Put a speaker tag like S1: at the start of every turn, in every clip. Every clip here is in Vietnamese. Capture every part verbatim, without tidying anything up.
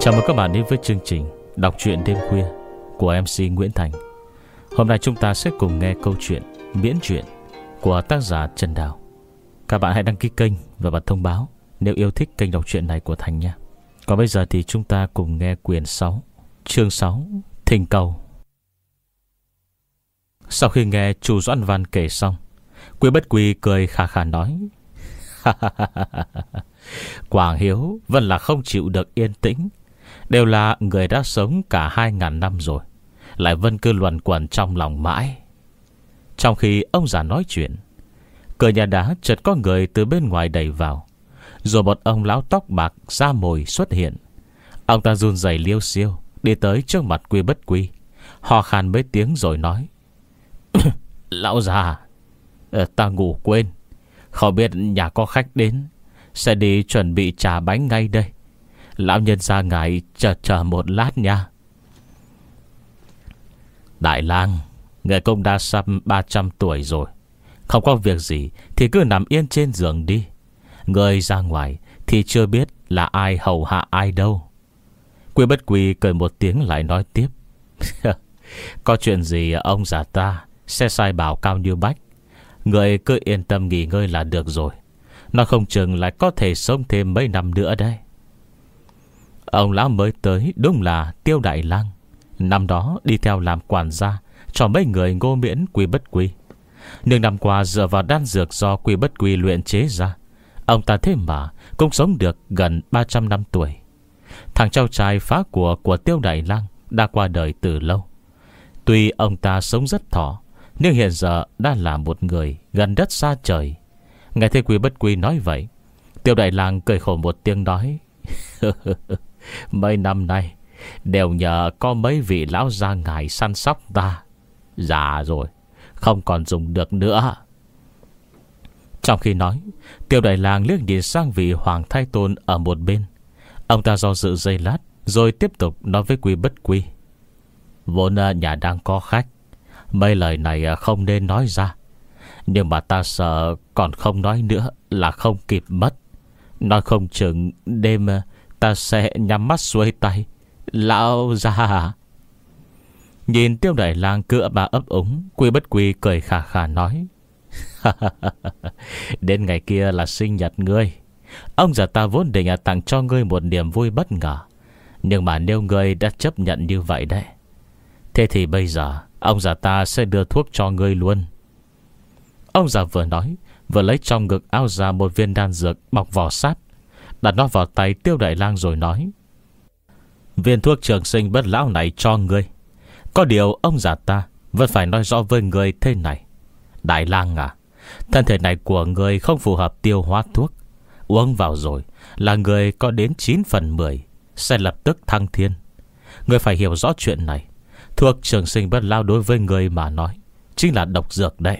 S1: Chào mừng các bạn đến với chương trình đọc truyện đêm khuya của em xê Nguyễn Thành. Hôm nay chúng ta sẽ cùng nghe câu chuyện miễn truyện của tác giả Trần Đào. Các bạn hãy đăng ký kênh và bật thông báo nếu yêu thích kênh đọc truyện này của Thành nha. Còn bây giờ thì chúng ta cùng nghe quyển sáu, chương sáu, Thỉnh Cầu. Sau khi nghe chú Doãn Văn kể xong, Quý Bất Quy cười khà khà nói: Quảng Hiếu vẫn là không chịu được yên tĩnh. Đều là người đã sống cả hai ngàn năm rồi, lại vẫn cứ luẩn quẩn trong lòng mãi. Trong khi ông già nói chuyện, cửa nhà đá chợt có người từ bên ngoài đẩy vào. Rồi một ông lão tóc bạc da mồi xuất hiện. Ông ta run rẩy liêu xiêu đi tới trước mặt Quý Bất Quy, ho khan mấy tiếng rồi nói: Lão già, ta ngủ quên, không biết nhà có khách đến, sẽ đi chuẩn bị trà bánh ngay đây. Lão nhân gia ngài chờ chờ một lát nha. Đại lang, người cũng đã sắp ba trăm tuổi rồi, không có việc gì thì cứ nằm yên trên giường đi. Người ra ngoài thì chưa biết là ai hầu hạ ai đâu. Quý Bất Quy cười một tiếng lại nói tiếp: Có chuyện gì ông già ta sẽ sai bảo Cao Như Bách. Người cứ yên tâm nghỉ ngơi là được rồi. Nó không chừng lại có thể sống thêm mấy năm nữa đây. Ông lão mới tới đúng là Tiêu Đại Lang. Năm đó đi theo làm quản gia cho mấy người Ngô Miễn, Quý Bất Quy. Nhưng năm qua dựa vào đan dược do Quý Bất Quy luyện chế ra, ông ta thế mà cũng sống được gần ba trăm năm tuổi. Thằng cháu trai phá của của Tiêu Đại Lang đã qua đời từ lâu. Tuy ông ta sống rất thọ, nhưng hiện giờ đã là một người gần đất xa trời. Nghe thấy Quý Bất Quy nói vậy, Tiêu Đại Lang cười khổ một tiếng nói: Mấy năm nay đều nhờ có mấy vị lão gia ngài săn sóc ta. Già rồi, không còn dùng được nữa. Trong khi nói, Tiêu Đại Lang liếc nhìn sang vị Hoàng Thái Tôn ở một bên. Ông ta do dự giây lát rồi tiếp tục nói với Quý Bất Quy: Vốn nhà đang có khách, mấy lời này không nên nói ra, nhưng mà ta sợ còn không nói nữa là không kịp mất. Nói không chừng đêm ta sẽ nhắm mắt xuôi tay. Lão già. Nhìn Tiêu Đại Lang cựa bà ấp úng, Quý Bất Quy cười khà khà nói: Đến ngày kia là sinh nhật ngươi. Ông già ta vốn định tặng cho ngươi một niềm vui bất ngờ, nhưng mà nếu ngươi đã chấp nhận như vậy đấy, thế thì bây giờ ông già ta sẽ đưa thuốc cho ngươi luôn. Ông già vừa nói vừa lấy trong ngực áo ra một viên đan dược bọc vỏ sáp, đặt nó vào tay Tiêu Đại Lang rồi nói: Viên thuốc trường sinh bất lão này cho ngươi. Có điều ông già ta vẫn phải nói rõ với ngươi thế này: Đại Lang à, thân thể này của ngươi không phù hợp tiêu hóa thuốc. Uống vào rồi là người có đến chín phần mười sẽ lập tức thăng thiên. Ngươi phải hiểu rõ chuyện này. Thuốc trường sinh bất lão đối với ngươi mà nói chính là độc dược đấy.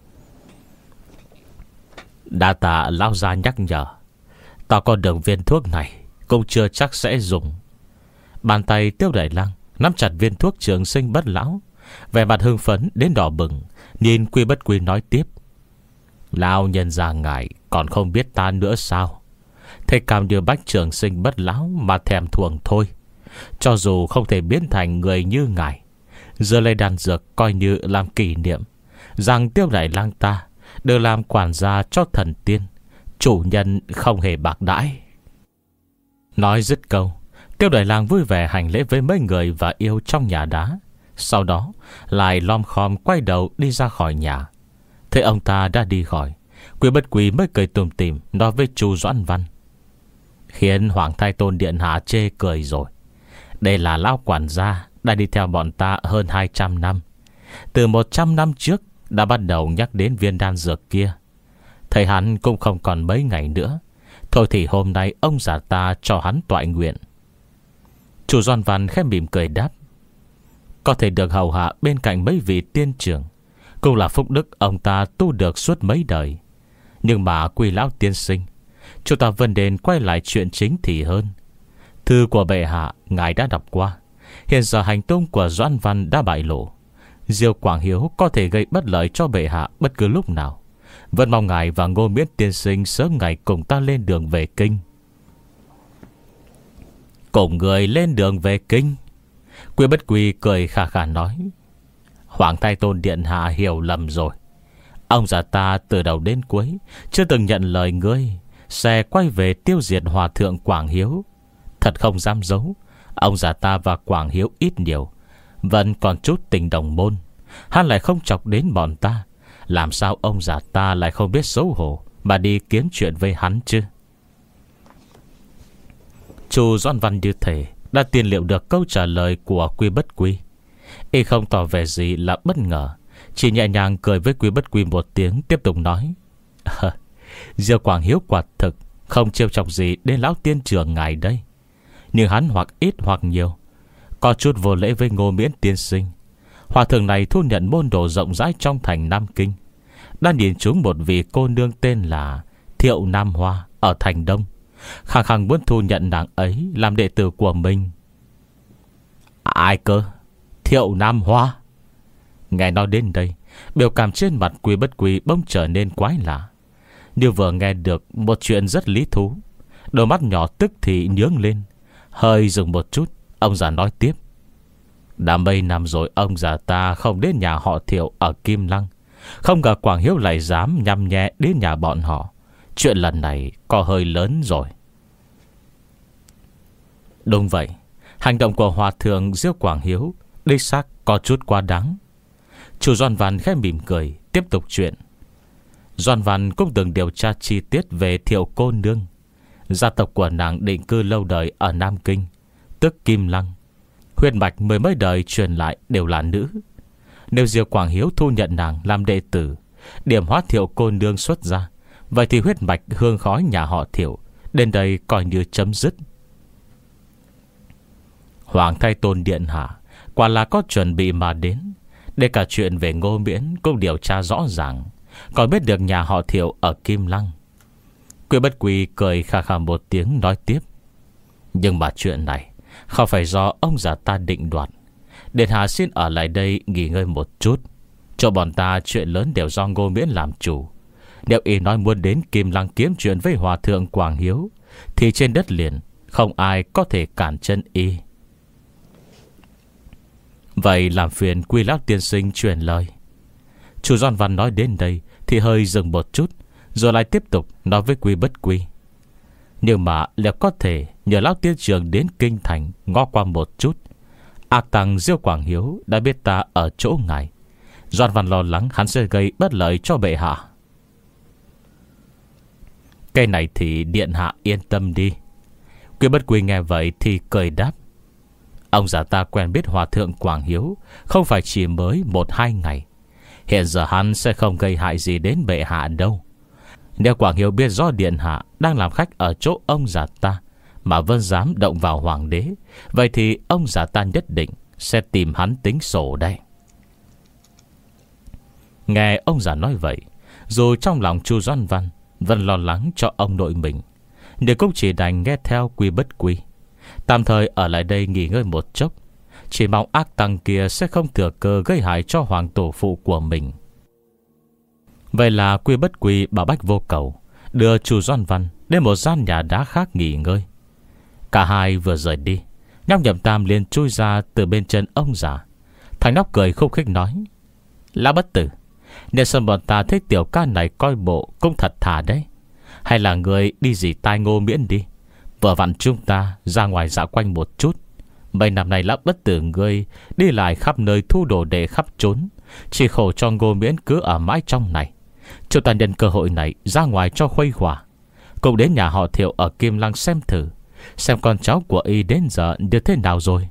S1: Đa tạ lão gia nhắc nhở. Tao có được viên thuốc này cũng chưa chắc sẽ dùng. Bàn tay Tiêu Đại Lang nắm chặt viên thuốc trường sinh bất lão, vẻ mặt hưng phấn đến đỏ bừng. Nhìn Quý Bất Quy nói tiếp: Lão nhân gia ngài còn không biết ta nữa sao? Thế Cao Như Bách trường sinh bất lão mà thèm thuồng thôi. Cho dù không thể biến thành người như ngài, giờ lấy đan dược coi như làm kỷ niệm rằng Tiêu Đại Lang ta được làm quản gia cho thần tiên. Chủ nhân không hề bạc đãi. Nói dứt câu, Tiêu Đại Lang vui vẻ hành lễ với mấy người và yêu trong nhà đá. Sau đó lại lom khom quay đầu đi ra khỏi nhà. Thế ông ta đã đi khỏi, Quý Bất Quy mới cười tủm tỉm nói với chú Doãn Văn: Khiến Hoàng Thái Tôn điện hạ chê cười rồi. Đây là lão quản gia đã đi theo bọn ta hơn hai trăm năm. Từ một trăm năm trước đã bắt đầu nhắc đến viên đan dược kia. Thầy hắn cũng không còn mấy ngày nữa. Thôi thì hôm nay ông già ta cho hắn toại nguyện. Chủ Doãn Văn khẽ mỉm cười đáp: Có thể được hầu hạ bên cạnh mấy vị tiên trưởng cũng là phúc đức ông ta tu được suốt mấy đời. Nhưng mà Quý lão tiên sinh, chúng ta vẫn nên quay lại chuyện chính thì hơn. Thư của bệ hạ ngài đã đọc qua. Hiện giờ hành tung của Doãn Văn đã bại lộ. Diêu Quảng Hiếu có thể gây bất lợi cho bệ hạ bất cứ lúc nào. Vẫn mong ngài và Ngô Miễn tiên sinh sớm ngày cùng ta lên đường về kinh. Cùng người lên đường về kinh. Quy Bất Quy cười khà khà nói: Hoàng Thái Tôn điện hạ hiểu lầm rồi. Ông già ta từ đầu đến cuối chưa từng nhận lời ngươi sẽ quay về tiêu diệt hòa thượng Quảng Hiếu. Thật không dám giấu, ông già ta và Quảng Hiếu ít nhiều vẫn còn chút tình đồng môn. Hắn lại không chọc đến bọn ta, làm sao ông già ta lại không biết xấu hổ mà đi kiếm chuyện với hắn chứ? Chu Doãn Văn như thể đã tiên liệu được câu trả lời của Quy Bất Quy. Y không tỏ vẻ gì là bất ngờ, chỉ nhẹ nhàng cười với Quy Bất Quy một tiếng, tiếp tục nói: Diêu Quảng Hiếu quả thực không trêu chọc gì đến lão tiên trưởng ngài đây. Nhưng hắn hoặc ít hoặc nhiều có chút vô lễ với Ngô Miễn tiên sinh. Hòa thượng này thu nhận môn đồ rộng rãi trong thành Nam Kinh, đã nhìn chúng một vị cô nương tên là Thiệu Nam Hoa ở thành Đông, khăng khăng muốn thu nhận nàng ấy làm đệ tử của mình. Ai cơ? Thiệu Nam Hoa? Nghe nói đến đây, biểu cảm trên mặt Quy Bất Quy bỗng trở nên quái lạ. Như vừa nghe được một chuyện rất lý thú, đôi mắt nhỏ tức thì nhướng lên. Hơi dừng một chút, ông già nói tiếp: Đã mấy năm rồi ông già ta không đến nhà họ Thiệu ở Kim Lăng, không ngờ Quảng Hiếu lại dám nhăm nhẹ đến nhà bọn họ. Chuyện lần này có hơi lớn rồi. Đúng vậy, hành động của hòa thượng Diêu Quảng Hiếu đích xác có chút quá đáng. Chủ Doãn Văn khẽ mỉm cười, tiếp tục chuyện. Doãn Văn cũng từng điều tra chi tiết về Thiệu cô nương. Gia tộc của nàng định cư lâu đời ở Nam Kinh, tức Kim Lăng. Huyết mạch mười mấy đời truyền lại đều là nữ. Nếu Diêu Quảng Hiếu thu nhận nàng làm đệ tử, điểm hóa Thiệu cô nương xuất ra, vậy thì huyết mạch hương khói nhà họ Thiệu đến đây coi như chấm dứt. Hoàng Thái Tôn điện hạ quả là có chuẩn bị mà đến. Để cả chuyện về Ngô Miễn cũng điều tra rõ ràng, còn biết được nhà họ Thiệu ở Kim Lăng. Quy Bất Quy cười khà khà một tiếng nói tiếp: Nhưng mà chuyện này không phải do ông già ta định đoạt. Điện hạ xin ở lại đây nghỉ ngơi một chút, cho bọn ta chuyện lớn đều do Ngô Miễn làm chủ. Nếu y nói muốn đến Kim Lăng kiếm chuyện với hòa thượng Quảng Hiếu, thì trên đất liền không ai có thể cản chân y. Vậy làm phiền Quy lão tiên sinh truyền lời. Chủ Doãn Văn nói đến đây thì hơi dừng một chút, rồi lại tiếp tục nói với Quy Bất Quy: Nhưng mà liệu có thể nhờ lão tiên trưởng đến kinh thành ngó qua một chút? Ác tăng Diêu Quảng Hiếu đã biết ta ở chỗ ngài. Doãn Văn lo lắng hắn sẽ gây bất lợi cho bệ hạ. Cái này thì điện hạ yên tâm đi. Quy Bất Quy nghe vậy thì cười đáp: Ông già ta quen biết hòa thượng Quảng Hiếu không phải chỉ mới một hai ngày. Hiện giờ hắn sẽ không gây hại gì đến bệ hạ đâu. Nếu Quảng Hiếu biết rõ điện hạ đang làm khách ở chỗ ông già ta mà vẫn dám động vào hoàng đế, vậy thì ông già ta nhất định sẽ tìm hắn tính sổ đây. Nghe ông già nói vậy, dù trong lòng Chu Doãn Văn vẫn lo lắng cho ông nội mình, nhưng cũng chỉ đành nghe theo Quy Bất Quy, tạm thời ở lại đây nghỉ ngơi một chốc, chỉ mong ác tăng kia sẽ không thừa cơ gây hại cho hoàng tổ phụ của mình. Vậy là Quy Bất Quy bảo Bách Vô Cầu đưa Chu Doãn Văn đến một gian nhà đá khác nghỉ ngơi. Cả hai vừa rời đi, nhóc Nhậm Tam liền chui ra từ bên chân ông già. Thằng nhóc cười khúc khích nói: Lão bất tử, nếu sân bọn ta thấy tiểu ca này coi bộ cũng thật thà đấy. Hay là người đi dì tai Ngô Miễn đi, vừa vặn chúng ta ra ngoài dạo quanh một chút. Mấy năm nay lão bất tử ngươi đi lại khắp nơi thu đồ đệ khắp trốn, chỉ khổ cho Ngô Miễn cứ ở mãi trong này. Chúng ta nhân cơ hội này ra ngoài cho khuây khỏa, cùng đến nhà họ Thiệu ở Kim Lăng xem thử, xem con cháu của y đến giờ như thế nào rồi.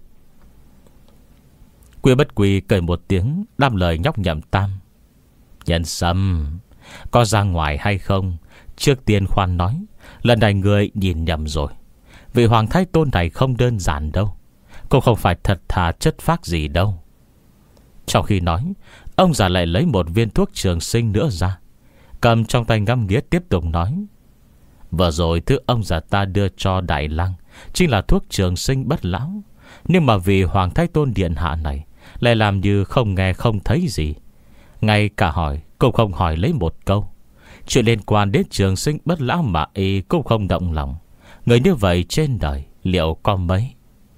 S1: Quy Bất Quy cười một tiếng đáp lời nhóc Nhậm Tam: Nhân Sâm, có ra ngoài hay không? Trước tiên khoan nói, lần này người nhìn nhầm rồi. Vị Hoàng Thái Tôn này không đơn giản đâu, cũng không phải thật thà chất phác gì đâu. Trong khi nói, ông già lại lấy một viên thuốc trường sinh nữa ra, cầm trong tay ngắm nghía tiếp tục nói: Vừa rồi thứ ông già ta đưa cho Đại Lăng chính là thuốc trường sinh bất lão, nhưng mà vì Hoàng Thái Tôn điện hạ này lại làm như không nghe không thấy gì, ngay cả hỏi cũng không hỏi lấy một câu. Chuyện liên quan đến trường sinh bất lão mà y cũng không động lòng. Người như vậy trên đời liệu có mấy.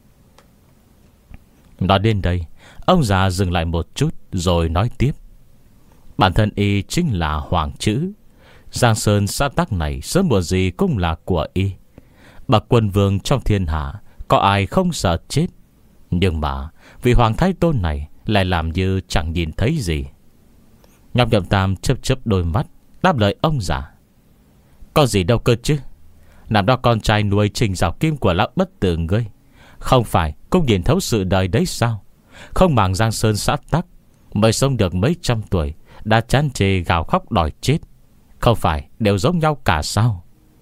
S1: Nói đến đây, ông già dừng lại một chút rồi nói tiếp. Bản thân y chính là Hoàng Chữ. Giang Sơn xã tắc này sớm muộn gì cũng là của y. Bậc quân vương trong thiên hạ, có ai không sợ chết. Nhưng mà vị Hoàng Thái Tôn này lại làm như chẳng nhìn thấy gì. Nhóc Nhậm Tam chớp chớp đôi mắt, đáp lời ông già. Có gì đâu cơ chứ. Làm đó con trai nuôi Trình Giảo Kim của lão bất tử ngươi, không phải cũng nhìn thấu sự đời đấy sao? Không màng Giang Sơn xã tắc, mới sống được mấy trăm tuổi đã chán chê gào khóc đòi chết. Không phải đều giống nhau cả sao?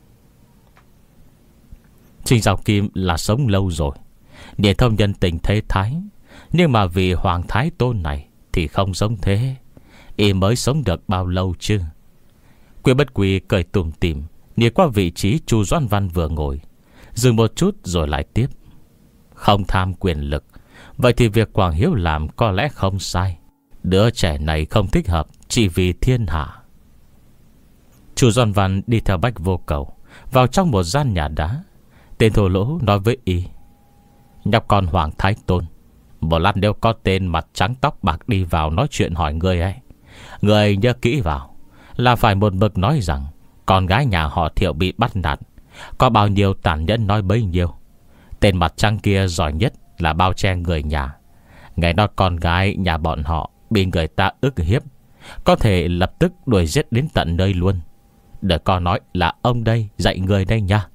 S1: Trình Giảo Kim là sống lâu rồi, địa thông nhân tình thế thái. Nhưng mà vì Hoàng Thái Tôn này thì không giống thế. Y mới sống được bao lâu chứ? Quy Bất Quy cười tủm tỉm nhìn qua vị trí Chu Doãn Văn vừa ngồi, dừng một chút rồi lại tiếp. Không tham quyền lực, vậy thì việc Quảng Hiếu làm có lẽ không sai. Đứa trẻ này không thích hợp chỉ vì thiên hạ. Chu Doãn Văn đi theo Bách Vô Cầu vào trong một gian nhà đá. Tên thô lỗ nói với y: nhóc con Hoàng Thái Tôn, một lát nếu có tên mặt trắng tóc bạc đi vào nói chuyện hỏi ngươi ấy, ngươi nhớ kỹ vào là phải một mực nói rằng con gái nhà họ Thiệu bị bắt nạt, có bao nhiêu tàn nhẫn nói bấy nhiêu. Tên mặt trắng kia giỏi nhất là bao che người nhà. Ngày đó con gái nhà bọn họ bị người ta ức hiếp, có thể lập tức đuổi giết đến tận nơi luôn. Để con nói là ông đây dạy người đây nha.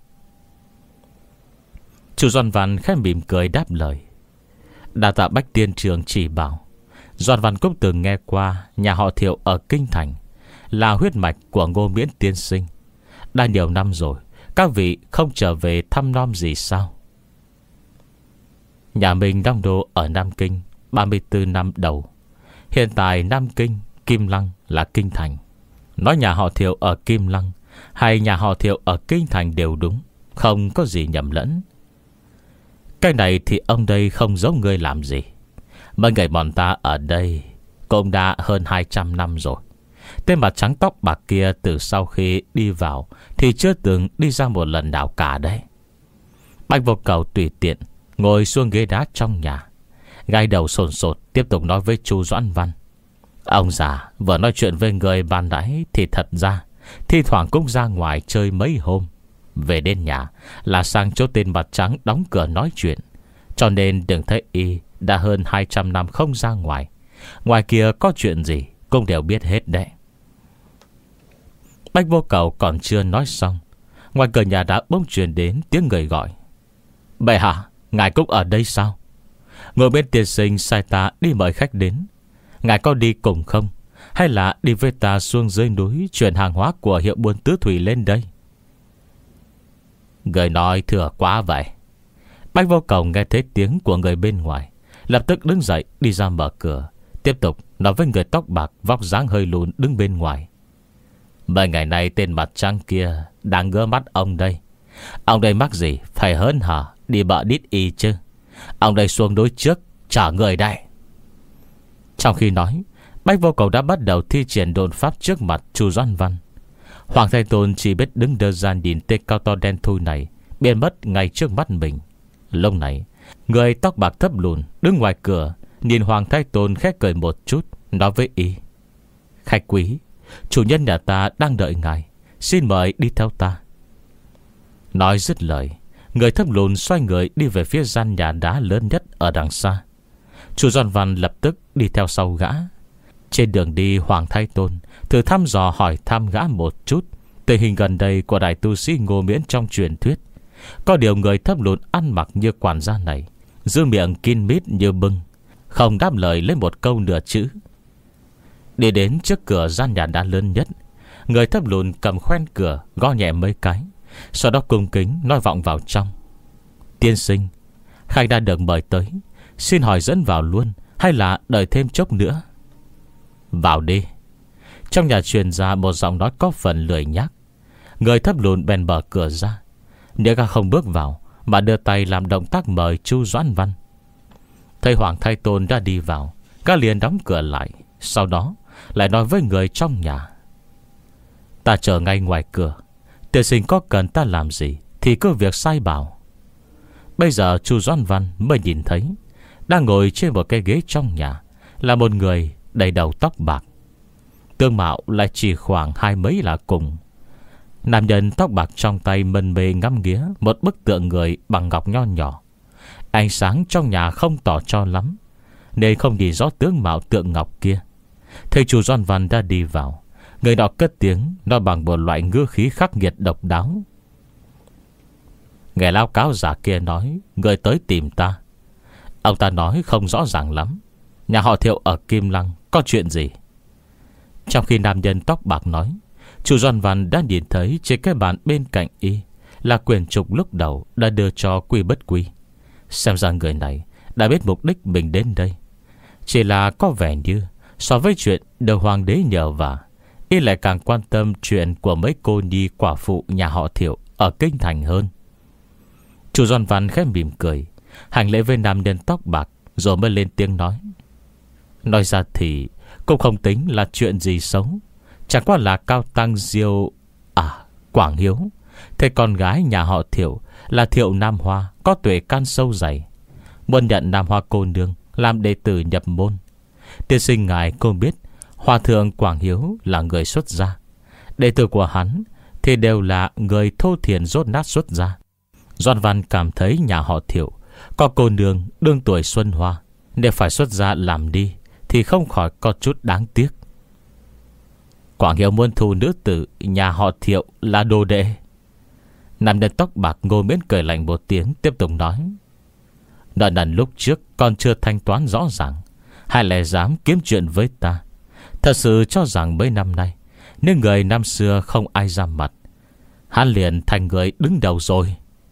S1: Chu Doãn Văn khẽ mỉm cười đáp lời. Đa tạ Bách Tiên Trường chỉ bảo. Doãn Văn cũng từng nghe qua nhà họ Thiệu ở Kinh Thành là huyết mạch của Ngô Miễn tiên sinh. Đã nhiều năm rồi các vị không trở về thăm nom gì sao? Nhà mình đóng đô ở Nam Kinh ba mươi tư năm đầu. Hiện tại Nam Kinh, Kim Lăng là Kinh Thành. Nói nhà họ Thiệu ở Kim Lăng hay nhà họ Thiệu ở Kinh Thành đều đúng, không có gì nhầm lẫn. Cái này thì ông đây không giống người làm gì. Mấy người bọn ta ở đây cũng đã hơn hai trăm năm rồi. Tên mặt trắng tóc bạc kia từ sau khi đi vào thì chưa từng đi ra một lần nào cả đấy. Bách Vô Cầu tùy tiện ngồi xuống ghế đá trong nhà, gai đầu sồn sột tiếp tục nói với Chu Doãn Văn. Ông già vừa nói chuyện với người ban nãy thì thật ra thi thoảng cũng ra ngoài chơi mấy hôm. Về đến nhà là sang chỗ tên mặt trắng đóng cửa nói chuyện. Cho nên đừng thấy y đã hơn hai trăm năm không ra ngoài. Ngoài kia có chuyện gì cũng đều biết hết đấy. Bách Vô Cầu còn chưa nói xong, ngoài cửa nhà đã bỗng truyền đến tiếng người gọi. Bệ hạ, ngài cũng ở đây sao? Ngồi bên tiên sinh sai ta đi mời khách đến. Ngài có đi cùng không? Hay là đi với ta xuống dưới núi chuyển hàng hóa của hiệu buôn Tứ Thủy lên đây? Người nói thừa quá vậy. Bách Vô Cầu nghe thấy tiếng của người bên ngoài, lập tức đứng dậy đi ra mở cửa, tiếp tục nói với người tóc bạc vóc dáng hơi lùn đứng bên ngoài. Mấy ngày nay tên mặt trắng kia đang ngơ mắt ông đây. Ông đây mắc gì phải hớn hở đi bợ đít y chứ? Ông đây xuống đối trước trả người đây. Trong khi nói, Bách Vô Cầu đã bắt đầu thi triển độn pháp trước mặt Chu Doãn Văn. Hoàng Thái Tôn chỉ biết đứng đơ ra nhìn tên cao to đen thui này biến mất ngay trước mắt mình. Lúc này, người tóc bạc thấp lùn đứng ngoài cửa nhìn Hoàng Thái Tôn khẽ cười một chút, nói với y: Khách quý, chủ nhân nhà ta đang đợi ngài, xin mời đi theo ta. Nói dứt lời, người thấp lùn xoay người đi về phía gian nhà đá lớn nhất ở đằng xa. Chu Doãn Văn lập tức đi theo sau gã. Trên đường đi, Hoàng Thái Tôn thử thăm dò hỏi thăm gã một chút tình hình gần đây của đại tu sĩ Ngô Miễn trong truyền thuyết. Có điều người thấp lùn ăn mặc như quản gia này giữ miệng kín mít như bưng, không đáp lời lấy một câu nửa chữ. Đi đến trước cửa gian nhà đá lớn nhất, người thấp lùn cầm khoen cửa gõ nhẹ mấy cái, sau đó cung kính nói vọng vào trong: Tiên sinh, khách đã được mời tới, xin hỏi dẫn vào luôn hay là đợi thêm chốc nữa? Vào đi. Trong nhà truyền ra một giọng nói có phần lười nhác. Người thấp lùn bèn mở cửa ra. Nếu gã không bước vào mà đưa tay làm động tác mời Chu Doãn Văn. Thấy Hoàng Thái Tôn đã đi vào, gã liền đóng cửa lại. Sau đó lại nói với người trong nhà: Ta chờ ngay ngoài cửa, tiên sinh có cần ta làm gì thì cứ việc sai bảo. Bây giờ chu Doãn Văn mới nhìn thấy, đang ngồi trên một cái ghế trong nhà là một người đầy đầu tóc bạc, tương mạo lại chỉ khoảng hai mấy là cùng. Nam nhân tóc bạc trong tay mân mê ngắm nghía một bức tượng người bằng ngọc nho nhỏ. Ánh sáng trong nhà không tỏ cho lắm, nên không nhìn rõ tướng mạo tượng ngọc kia. Thầy chủ Doãn Văn đã đi vào, người đó cất tiếng nói bằng một loại ngữ khí khắc nghiệt độc đáo: Nghe lão cáo giả kia nói người tới tìm ta. Ông ta nói không rõ ràng lắm, nhà họ Thiệu ở Kim Lăng có chuyện gì? Trong khi nam nhân tóc bạc nói, chủ Doãn Văn đã nhìn thấy trên cái bàn bên cạnh y là quyển trục lúc đầu đã đưa cho Quy Bất Quy. Xem ra người này đã biết mục đích mình đến đây. Chỉ là có vẻ như so với chuyện được hoàng đế nhờ vả, y lại càng quan tâm chuyện của mấy cô nhi quả phụ nhà họ Thiệu ở kinh thành hơn. Chủ Doãn Văn khẽ mỉm cười, hành lễ với nam nhân tóc bạc, rồi mới lên tiếng nói: Nói ra thì cũng không tính là chuyện gì xấu, chẳng qua là Cao Tăng Diêu À Quảng Hiếu, thế con gái nhà họ Thiệu là Thiệu Nam Hoa có tuệ can sâu dày, muốn nhận Nam Hoa cô nương làm đệ tử nhập môn. Tiên sinh ngài cũng biết Hòa thượng Quảng Hiếu là người xuất gia, đệ tử của hắn thì đều là người thô thiền rốt nát xuất gia. Doãn Văn cảm thấy nhà họ Thiệu có cô nương đương tuổi xuân hoa, nếu phải xuất gia làm đi thì không khỏi có chút đáng tiếc. Quảng Hiếu muốn thu nữ tử nhà họ Thiệu là đồ đệ. Nam nhân tóc bạc Ngô Miễn cười lạnh một tiếng, tiếp tục nói: Nợ nần lúc trước còn chưa thanh toán rõ ràng, hay lại dám kiếm chuyện với ta? Thật sự cho rằng mấy năm nay nếu người năm xưa không ai ra mặt, hắn liền thành người đứng đầu rồi.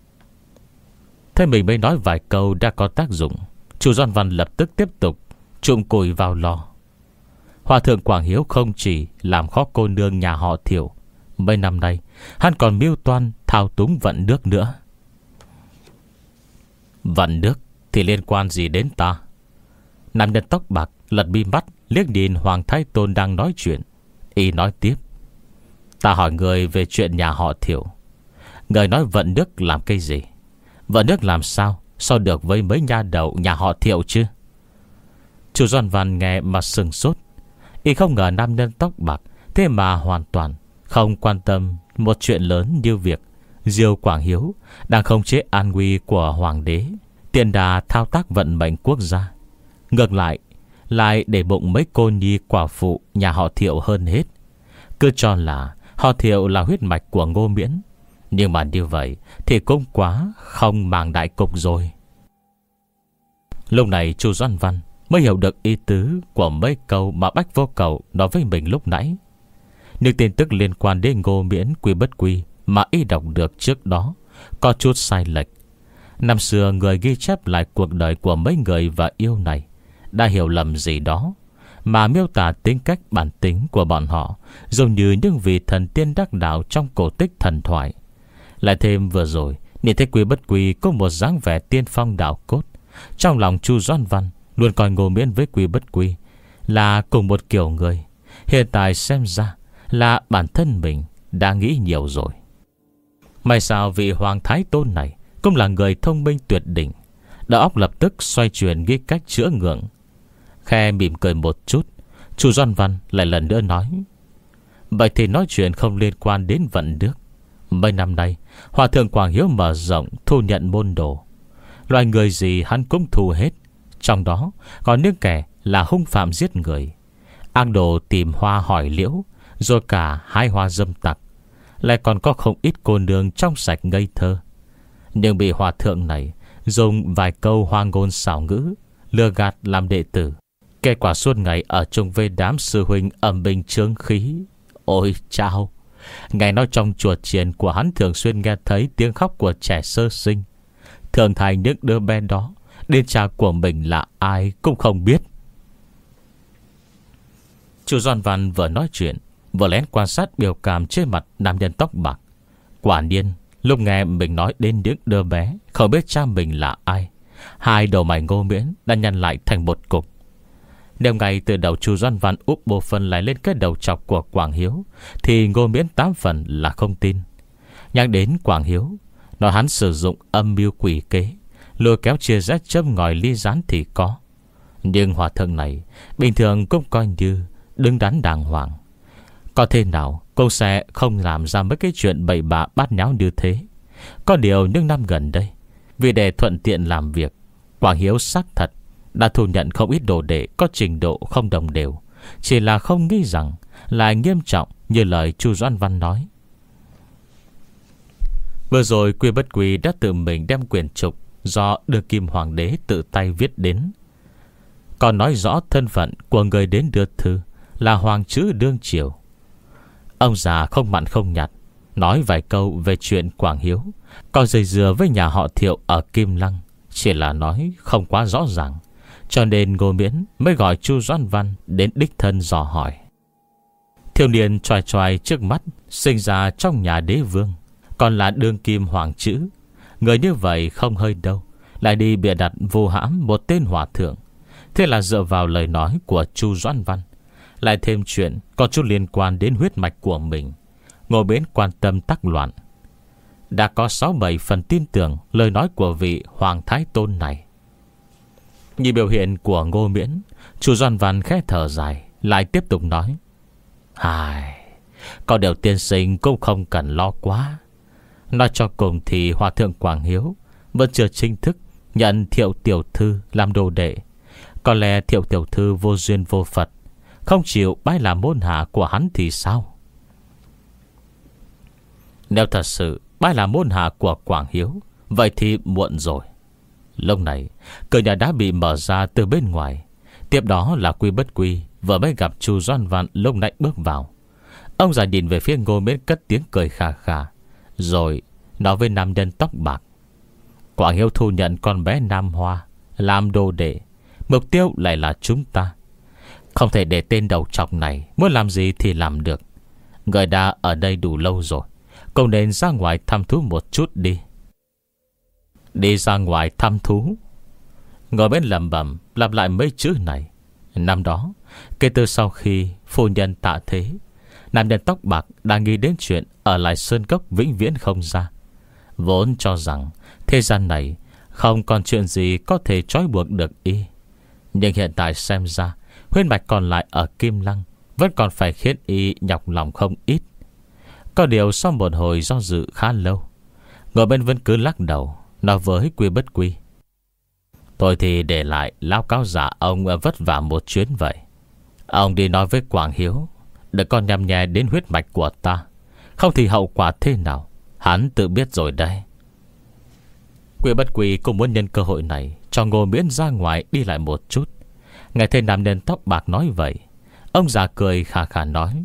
S1: Thế mình mới nói vài câu đã có tác dụng, chủ Doãn Văn lập tức tiếp tục trụm củi vào lò. Hòa thượng Quảng Hiếu không chỉ làm khó cô nương nhà họ Thiệu, mấy năm nay hắn còn mưu toan thao túng vận nước nữa. Vận nước thì liên quan gì đến ta? Nam nhân tóc bạc lật mi mắt liếc nhìn Hoàng Thái Tôn đang nói chuyện. Y nói tiếp: Ta hỏi người về chuyện nhà họ Thiệu, người nói vận nước làm cái gì? Vận nước làm sao so được với mấy nha đầu nhà họ Thiệu chứ? Chủ Doãn Văn nghe mà sừng sốt. Y không ngờ nam nhân tóc bạc thế mà hoàn toàn không quan tâm một chuyện lớn như việc Diêu Quảng Hiếu đang khống chế an nguy của hoàng đế, tiền đà thao tác vận mệnh quốc gia. Ngược lại lại để bụng mấy cô nhi quả phụ nhà họ Thiệu hơn hết, cứ cho là họ Thiệu là huyết mạch của Ngô Miễn. Nhưng mà như vậy thì cũng quá không mang đại cục rồi. Lúc này chu Doãn Văn mới hiểu được ý tứ của mấy câu mà Bách Vô Cầu nói với mình lúc nãy. Nhưng tin tức liên quan đến Ngô Miễn Quy Bất Quy mà y đọc được trước đó có chút sai lệch. Năm xưa người ghi chép lại cuộc đời của mấy người và yêu này đã hiểu lầm gì đó, mà miêu tả tính cách bản tính của bọn họ giống như những vị thần tiên đắc đạo trong cổ tích thần thoại. Lại thêm vừa rồi nhìn thấy Quy Bất Quy có một dáng vẻ tiên phong đạo cốt, trong lòng chu Doãn Văn luôn coi Ngô Miễn với Quy Bất Quy là cùng một kiểu người. Hiện tại xem ra là bản thân mình đã nghĩ nhiều rồi. May sao vị Hoàng Thái Tôn này cũng là người thông minh tuyệt đỉnh, đầu óc lập tức xoay chuyển nghĩ cách chữa ngượng. Khe mỉm cười một chút, chu Doãn Văn lại lần nữa nói: Vậy thì nói chuyện không liên quan đến vận nước. Mấy năm nay Hòa thượng Quảng Hiếu mở rộng thu nhận môn đồ, loài người gì hắn cũng thu hết. Trong đó còn những kẻ là hung phạm giết người, ác đồ tìm hoa hỏi liễu, rồi cả hái hoa dâm tặc. Lại còn có không ít cô nương trong sạch ngây thơ, nhưng bị hòa thượng này dùng vài câu hoa ngôn xảo ngữ lừa gạt làm đệ tử. Kết quả suốt ngày ở chung với đám sư huynh âm binh chướng khí. Ôi chao! Ngày nói trong chùa chiền của hắn thường xuyên nghe thấy tiếng khóc của trẻ sơ sinh, thường thành những đứa bé đó đến cha của mình là ai cũng không biết. Chu Doãn Văn vừa nói chuyện vừa lén quan sát biểu cảm trên mặt nam nhân tóc bạc. Quả nhiên lúc nghe mình nói đến những đứa bé không biết cha mình là ai, hai đầu mày Ngô Miễn đã nhăn lại thành một cục. Nếu ngay từ đầu chu Doãn Văn úp bộ phần lại lên cái đầu chọc của Quảng Hiếu thì Ngô Miễn tám phần là không tin. Nhắc đến Quảng Hiếu, nói hắn sử dụng âm mưu quỷ kế lôi kéo chia rẽ châm ngòi ly gián thì có. Nhưng hòa thượng này bình thường cũng coi như đứng đắn đàng hoàng, có thế nào cũng sẽ không làm ra mấy cái chuyện bậy bạ bát nháo như thế. Có điều những năm gần đây, vì để thuận tiện làm việc, Quảng Hiếu xác thật đã thu nhận không ít đồ đệ có trình độ không đồng đều, chỉ là không nghĩ rằng lại nghiêm trọng như lời Chu Doãn Văn nói. Vừa rồi Quy Bất Quy đã tự mình đem quyển trục do Đưa Kim Hoàng đế tự tay viết đến, còn nói rõ thân phận của người đến đưa thư là Hoàng chữ đương triều. Ông già không mặn không nhạt nói vài câu về chuyện Quảng Hiếu còn dây dưa với nhà họ Thiệu ở Kim Lăng, chỉ là nói không quá rõ ràng, cho nên Ngô Miễn mới gọi Chu Doãn Văn đến đích thân dò hỏi. Thiếu niên choài choài trước mắt sinh ra trong nhà đế vương, còn là đương kim hoàng chữ. Người như vậy không hơi đâu lại đi bịa đặt vu hãm một tên hòa thượng. Thế là dựa vào lời nói của Chu Doãn Văn, lại thêm chuyện có chút liên quan đến huyết mạch của mình, Ngô Miễn quan tâm tắc loạn. Đã có sáu bảy phần tin tưởng lời nói của vị Hoàng Thái Tôn này. Nhìn biểu hiện của Ngô Miễn, Chu Doãn Văn khẽ thở dài, lại tiếp tục nói: Hài, có điều tiên sinh cũng không cần lo quá. Nói cho cùng thì Hòa thượng Quảng Hiếu vẫn chưa chính thức nhận Thiệu tiểu thư làm đồ đệ. Có lẽ Thiệu tiểu thư vô duyên vô phật, không chịu bái làm môn hạ của hắn thì sao? Nếu thật sự bái làm môn hạ của Quảng Hiếu, vậy thì muộn rồi. Lúc này cửa nhà đã bị mở ra từ bên ngoài. Tiếp đó là Quy Bất Quy vừa mới gặp Chu Doãn Văn lúc nãy bước vào. Ông già nhìn về phía Ngô Miễn cất tiếng cười khà khà, rồi nói với nam nhân tóc bạc: Quảng Hiếu thu nhận con bé Nam Hoa làm đồ đệ, mục tiêu lại là chúng ta. Không thể để tên đầu trọc này muốn làm gì thì làm được. Người đã ở đây đủ lâu rồi, cũng nên ra ngoài thăm thú một chút đi. Đi ra ngoài thăm thú? Ngồi bên lẩm bẩm lặp lại mấy chữ này. Năm đó, kể từ sau khi phu nhân tạ thế, nam nhân tóc bạc đang nghĩ đến chuyện ở lại sơn cốc vĩnh viễn không ra. Vốn cho rằng thế gian này không còn chuyện gì có thể trói buộc được y. Nhưng hiện tại xem ra huyết mạch còn lại ở Kim Lăng vẫn còn phải khiến y nhọc lòng không ít. Có điều sau một hồi do dự khá lâu, ngồi bên vẫn cứ lắc đầu, nói với Quy Bất Quy: Tôi thì để lại lão cáo giả ông vất vả một chuyến vậy. Ông đi nói với Quảng Hiếu đừng con nhằm nhè đến huyết mạch của ta, không thì hậu quả thế nào hắn tự biết rồi đây. Quy Bất Quy cũng muốn nhân cơ hội này cho Ngô Miễn ra ngoài đi lại một chút. Nghe thấy nam nhân tóc bạc nói vậy, ông già cười khà khà nói: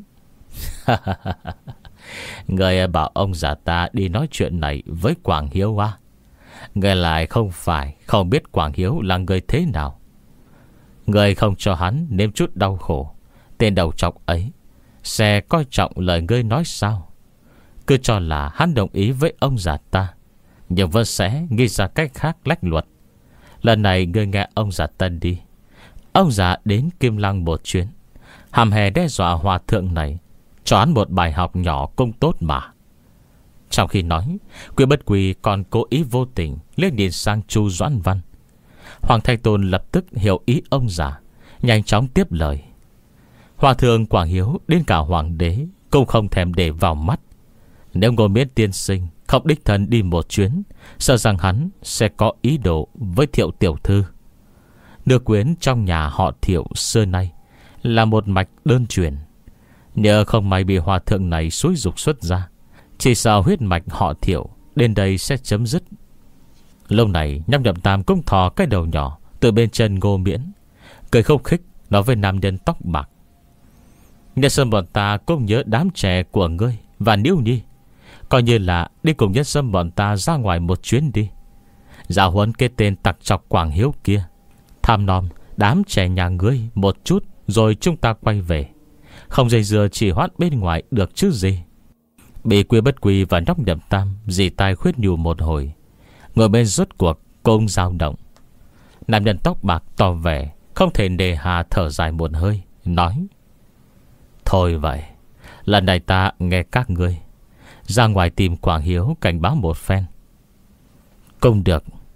S1: Người bảo ông già ta đi nói chuyện này với Quảng Hiếu à? Người lại không phải không biết Quảng Hiếu là người thế nào. Người không cho hắn nếm chút đau khổ, tên đầu trọc ấy sẽ coi trọng lời ngươi nói sao? Cứ cho là hắn đồng ý với ông già ta, nhưng vẫn sẽ nghĩ ra cách khác lách luật. Lần này ngươi nghe ông già Tân đi. Ông già đến Kim Lăng một chuyến, hàm hè đe dọa hòa thượng này, cho hắn một bài học nhỏ cũng tốt mà. Trong khi nói, Quy Bất Quy còn cố ý vô tình liếc nhìn sang Chu Doãn Văn. Hoàng Thái Tôn lập tức hiểu ý ông già, nhanh chóng tiếp lời: Hòa thượng Quảng Hiếu đến cả hoàng đế cũng không thèm để vào mắt. Nếu Ngô Miễn tiên sinh không đích thân đi một chuyến, sợ rằng hắn sẽ có ý đồ với Thiệu tiểu thư. Nữ quyến trong nhà họ Thiệu xưa nay là một mạch đơn truyền. Nhờ không may bị hòa thượng này xúi dục xuất ra, chỉ sợ huyết mạch họ Thiệu đến đây sẽ chấm dứt. Lâu này Nhâm Nhậm Tam cũng thò cái đầu nhỏ từ bên chân Ngô Miễn, cười khúc khích nói với nam nhân tóc bạc: Nhân sâm bọn ta cũng nhớ đám trẻ của ngươi và Niêu Nhi, coi như là đi cùng nhân sâm bọn ta ra ngoài một chuyến đi. Giả huấn cái tên tặc chọc Quảng Hiếu kia, tham nom đám trẻ nhà ngươi một chút, rồi chúng ta quay về, không dây dưa chỉ hoãn bên ngoài được chứ gì. Bị Quy Bất Quy và Nhóc Nhậm Tam dì tai khuyết nhủ một hồi, ngồi bên rốt cuộc cũng dao động. Nam nhân tóc bạc tỏ vẻ không thể nề hà, thở dài một hơi, nói: Thôi vậy, lần này ta nghe các ngươi ra ngoài tìm Quảng Hiếu cảnh báo một phen. Cũng được.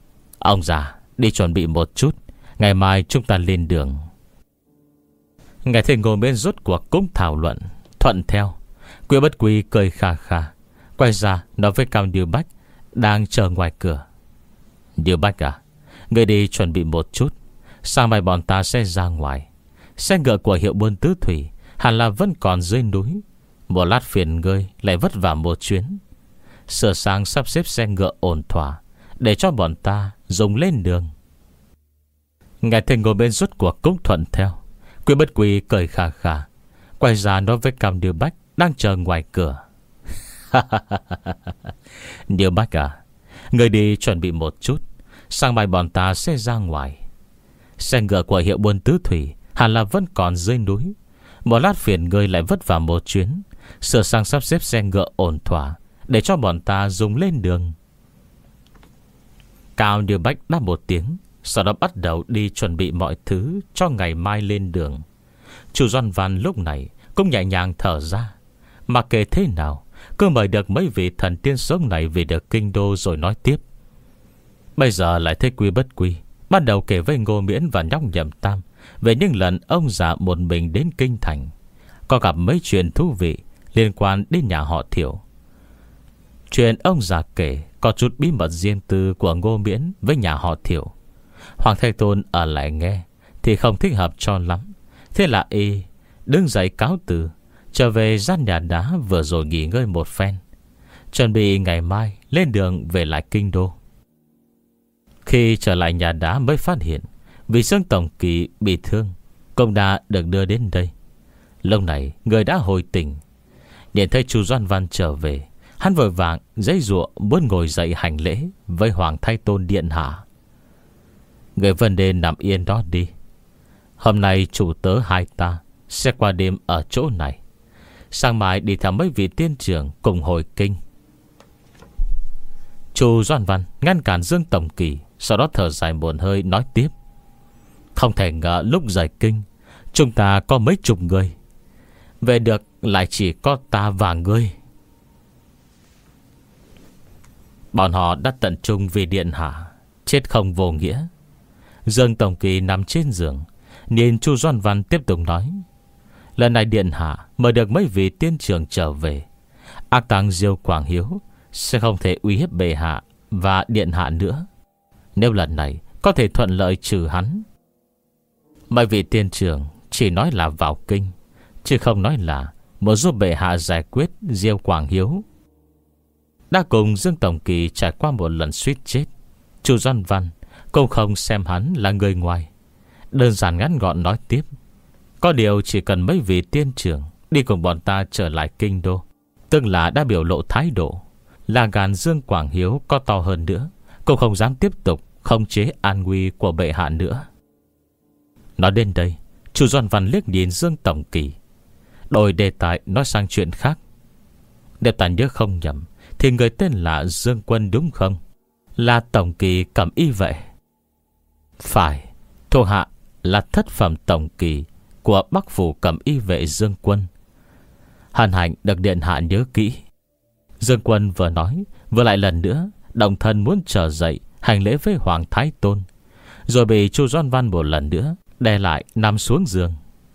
S1: Ông già đi chuẩn bị một chút, ngày mai chúng ta lên đường. Nghe thấy Ngô Miễn rốt cuộc cũng thảo luận, thuận theo. Quý Bất Quy cười kha kha, quay ra nói với Cao Như Bách đang chờ ngoài cửa. Như Bách à, ngươi đi chuẩn bị một chút, sáng mai bọn ta sẽ ra ngoài. Xe ngựa của hiệu buôn tứ thủy hẳn là vẫn còn dưới núi. Một lát phiền ngươi lại vất vả một chuyến. Sửa sáng sắp xếp xe ngựa ổn thỏa để cho bọn ta dùng lên đường. Nghe thấy Ngô Miễn rốt cuộc cũng thuận theo, Quý Bất Quy cười khà khà, quay ra nói với Cao Như Bách đang chờ ngoài cửa. Như Bách à, ngươi đi chuẩn bị một chút, sáng mai bọn ta sẽ ra ngoài. Xe ngựa của hiệu buôn tứ thủy hẳn là vẫn còn dưới núi. Một lát phiền ngươi lại vất vả một chuyến, sửa sang sắp xếp xe ngựa ổn thỏa để cho bọn ta dùng lên đường. Cao Như Bách đáp một tiếng, sau đó bắt đầu đi chuẩn bị mọi thứ cho ngày mai lên đường. Chu Doan Văn lúc này cũng nhẹ nhàng thở ra. Mà kể thế nào, cứ mời được mấy vị thần tiên sống này về được kinh đô rồi nói tiếp. Bây giờ lại thấy Quý Bất Quy bắt đầu kể với Ngô Miễn và nhóc Nhậm Tam về những lần ông già một mình đến kinh thành, có gặp mấy chuyện thú vị liên quan đến nhà họ Thiệu. Chuyện ông già kể có chút bí mật riêng tư của Ngô Miễn với nhà họ Thiệu. Hoàng Thái Tôn ở lại nghe thì không thích hợp cho lắm. Thế là y đứng dậy cáo từ, trở về gian nhà đá vừa rồi nghỉ ngơi một phen, chuẩn bị ngày mai lên đường về lại kinh đô. Khi trở lại nhà đá mới phát hiện vì Dương Tổng Kỳ bị thương cũng đã được đưa đến đây. Lúc này người đã hồi tỉnh. Nhìn thấy Chu Doan Văn trở về, hắn vội vàng giãy giụa muốn ngồi dậy hành lễ với Hoàng Thái Tôn điện hạ. Người vấn đề nằm yên đó đi. Hôm nay chủ tớ hai ta sẽ qua đêm ở chỗ này, sáng mai đi theo mấy vị tiên trưởng cùng hồi kinh. Chu Doan Văn ngăn cản Dương Tổng Kỳ, sau đó thở dài một hơi nói tiếp. Không thể ngờ lúc rời kinh chúng ta có mấy chục người, về được lại chỉ có ta và ngươi. Bọn họ đã tận trung vì điện hạ, chết không vô nghĩa. Dương Tổng Kỳ nằm trên giường, nhìn Chu Doan Văn tiếp tục nói. Lần này điện hạ mời được mấy vị tiên trưởng trở về, ác tăng Diêu Quảng Hiếu sẽ không thể uy hiếp bệ hạ và điện hạ nữa. Nếu lần này có thể thuận lợi trừ hắn. Mấy vị tiên trưởng chỉ nói là vào kinh, chứ không nói là muốn giúp bệ hạ giải quyết Diêu Quảng Hiếu. Đã cùng Dương Tổng Kỳ trải qua một lần suýt chết, Chu Doan Văn cũng không xem hắn là người ngoài, đơn giản ngắn gọn nói tiếp. Có điều chỉ cần mấy vị tiên trưởng đi cùng bọn ta trở lại kinh đô, tức là đã biểu lộ thái độ, là gan Dương Quảng Hiếu có to hơn nữa cũng không dám tiếp tục khống chế an nguy của bệ hạ nữa. Nói đến đây, Chu Doan Văn liếc nhìn Dương Tổng Kỳ, đổi đề tài nói sang chuyện khác. Nếu ta nhớ không nhầm thì người tên là Dương Quân đúng không? Là Tổng Kỳ Cẩm Y vệ. Phải, thuộc hạ là thất phẩm Tổng Kỳ của Bắc Phủ Cẩm Y vệ Dương Quân. Hân hạnh được điện hạ nhớ kỹ. Dương Quân vừa nói vừa lại lần nữa đồng thân muốn trở dậy hành lễ với Hoàng Thái Tôn, rồi bị Chu Doan Văn một lần nữa đè lại nằm xuống giường.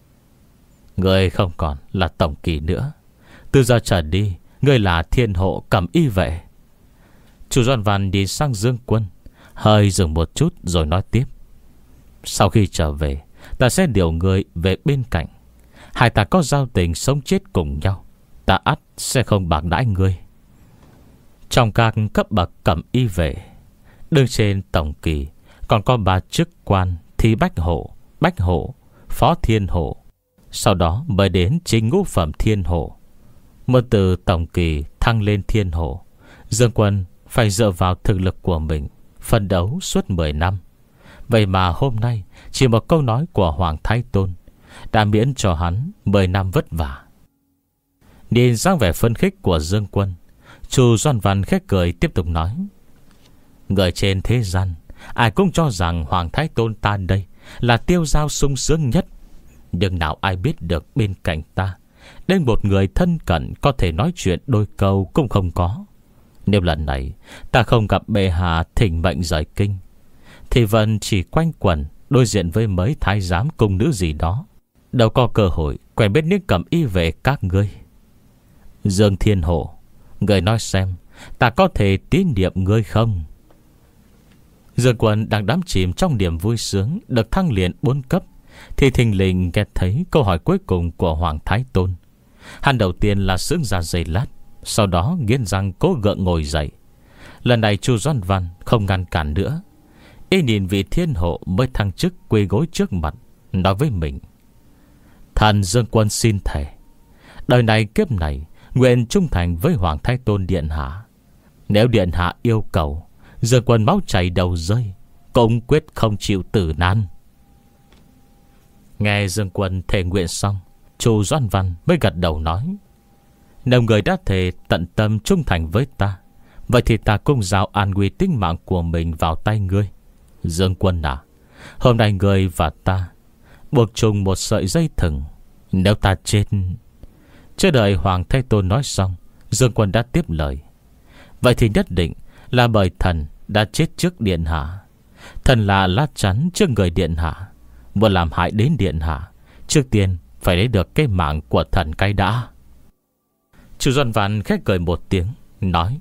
S1: Người không còn là Tổng Kỳ nữa, từ giờ trở đi người là Thiên Hộ Cẩm Y vệ. Chu Doan Văn đi sang Dương Quân, hơi dừng một chút rồi nói tiếp. Sau khi trở về, ta sẽ điều người về bên cạnh. Hai ta có giao tình sống chết cùng nhau, ta ắt sẽ không bạc đãi ngươi. Trong các cấp bậc Cẩm Y vệ, đứng trên Tổng Kỳ còn có ba chức quan thi Bách Hộ, Bách Hộ, Phó Thiên Hộ, sau đó mới đến chính ngũ phẩm Thiên Hộ. Một từ Tổng Kỳ thăng lên Thiên Hộ, Dương Quân phải dựa vào thực lực của mình phấn đấu suốt mười năm. Vậy mà hôm nay chỉ một câu nói của Hoàng Thái Tôn đã miễn cho hắn mười năm vất vả. Nhìn dáng vẻ phấn khích của Dương Quân, Chu Doan Văn khét cười tiếp tục nói. Người trên thế gian ai cũng cho rằng Hoàng Thái Tôn ta đây là tiêu dao sung sướng nhất, nhưng nào ai biết được bên cạnh ta đến một người thân cận có thể nói chuyện đôi câu cũng không có. Nếu lần này ta không gặp bệ hạ thỉnh mệnh rời kinh, thì vẫn chỉ quanh quẩn đối diện với mấy thái giám cung nữ gì đó, đâu có cơ hội quen biết những cẩm y vệ các ngươi. Dương Thiên Hộ, người nói xem, ta có thể tín nhiệm ngươi không? Dương Quân đang đắm chìm trong niềm vui sướng được thăng liền bốn cấp, thì thình lình nghe thấy câu hỏi cuối cùng của Hoàng Thái Tôn. Hắn đầu tiên là sững ra giây lát, sau đó nghiến răng cố gượng ngồi dậy. Lần này Chu Doan Văn không ngăn cản nữa. Y nhìn vị Thiên Hộ mới thăng chức quỳ gối trước mặt, nói với mình: Thần Dương Quân xin thề, đời này kiếp này nguyện trung thành với Hoàng Thái Tôn điện hạ. Nếu điện hạ yêu cầu, Dương Quân máu chảy đầu rơi, cũng quyết không chịu tử nan. Nghe Dương Quân thề nguyện xong, Chu Doan Văn mới gật đầu nói: Nếu người đã thề tận tâm trung thành với ta, vậy thì ta cũng giao an nguy tính mạng của mình vào tay ngươi. Dương Quân à, hôm nay ngươi và ta buộc chung một sợi dây thừng. Nếu ta chết... Chưa đợi Hoàng Thái Tôn nói xong, Dương Quân đã tiếp lời: Vậy thì nhất định là bởi thần đã chết trước điện hạ. Thần là lá chắn trước người điện hạ, muốn làm hại đến điện hạ, trước tiên phải lấy được cái mạng của thần cái đã. Chu Doan Văn khét cười một tiếng, nói: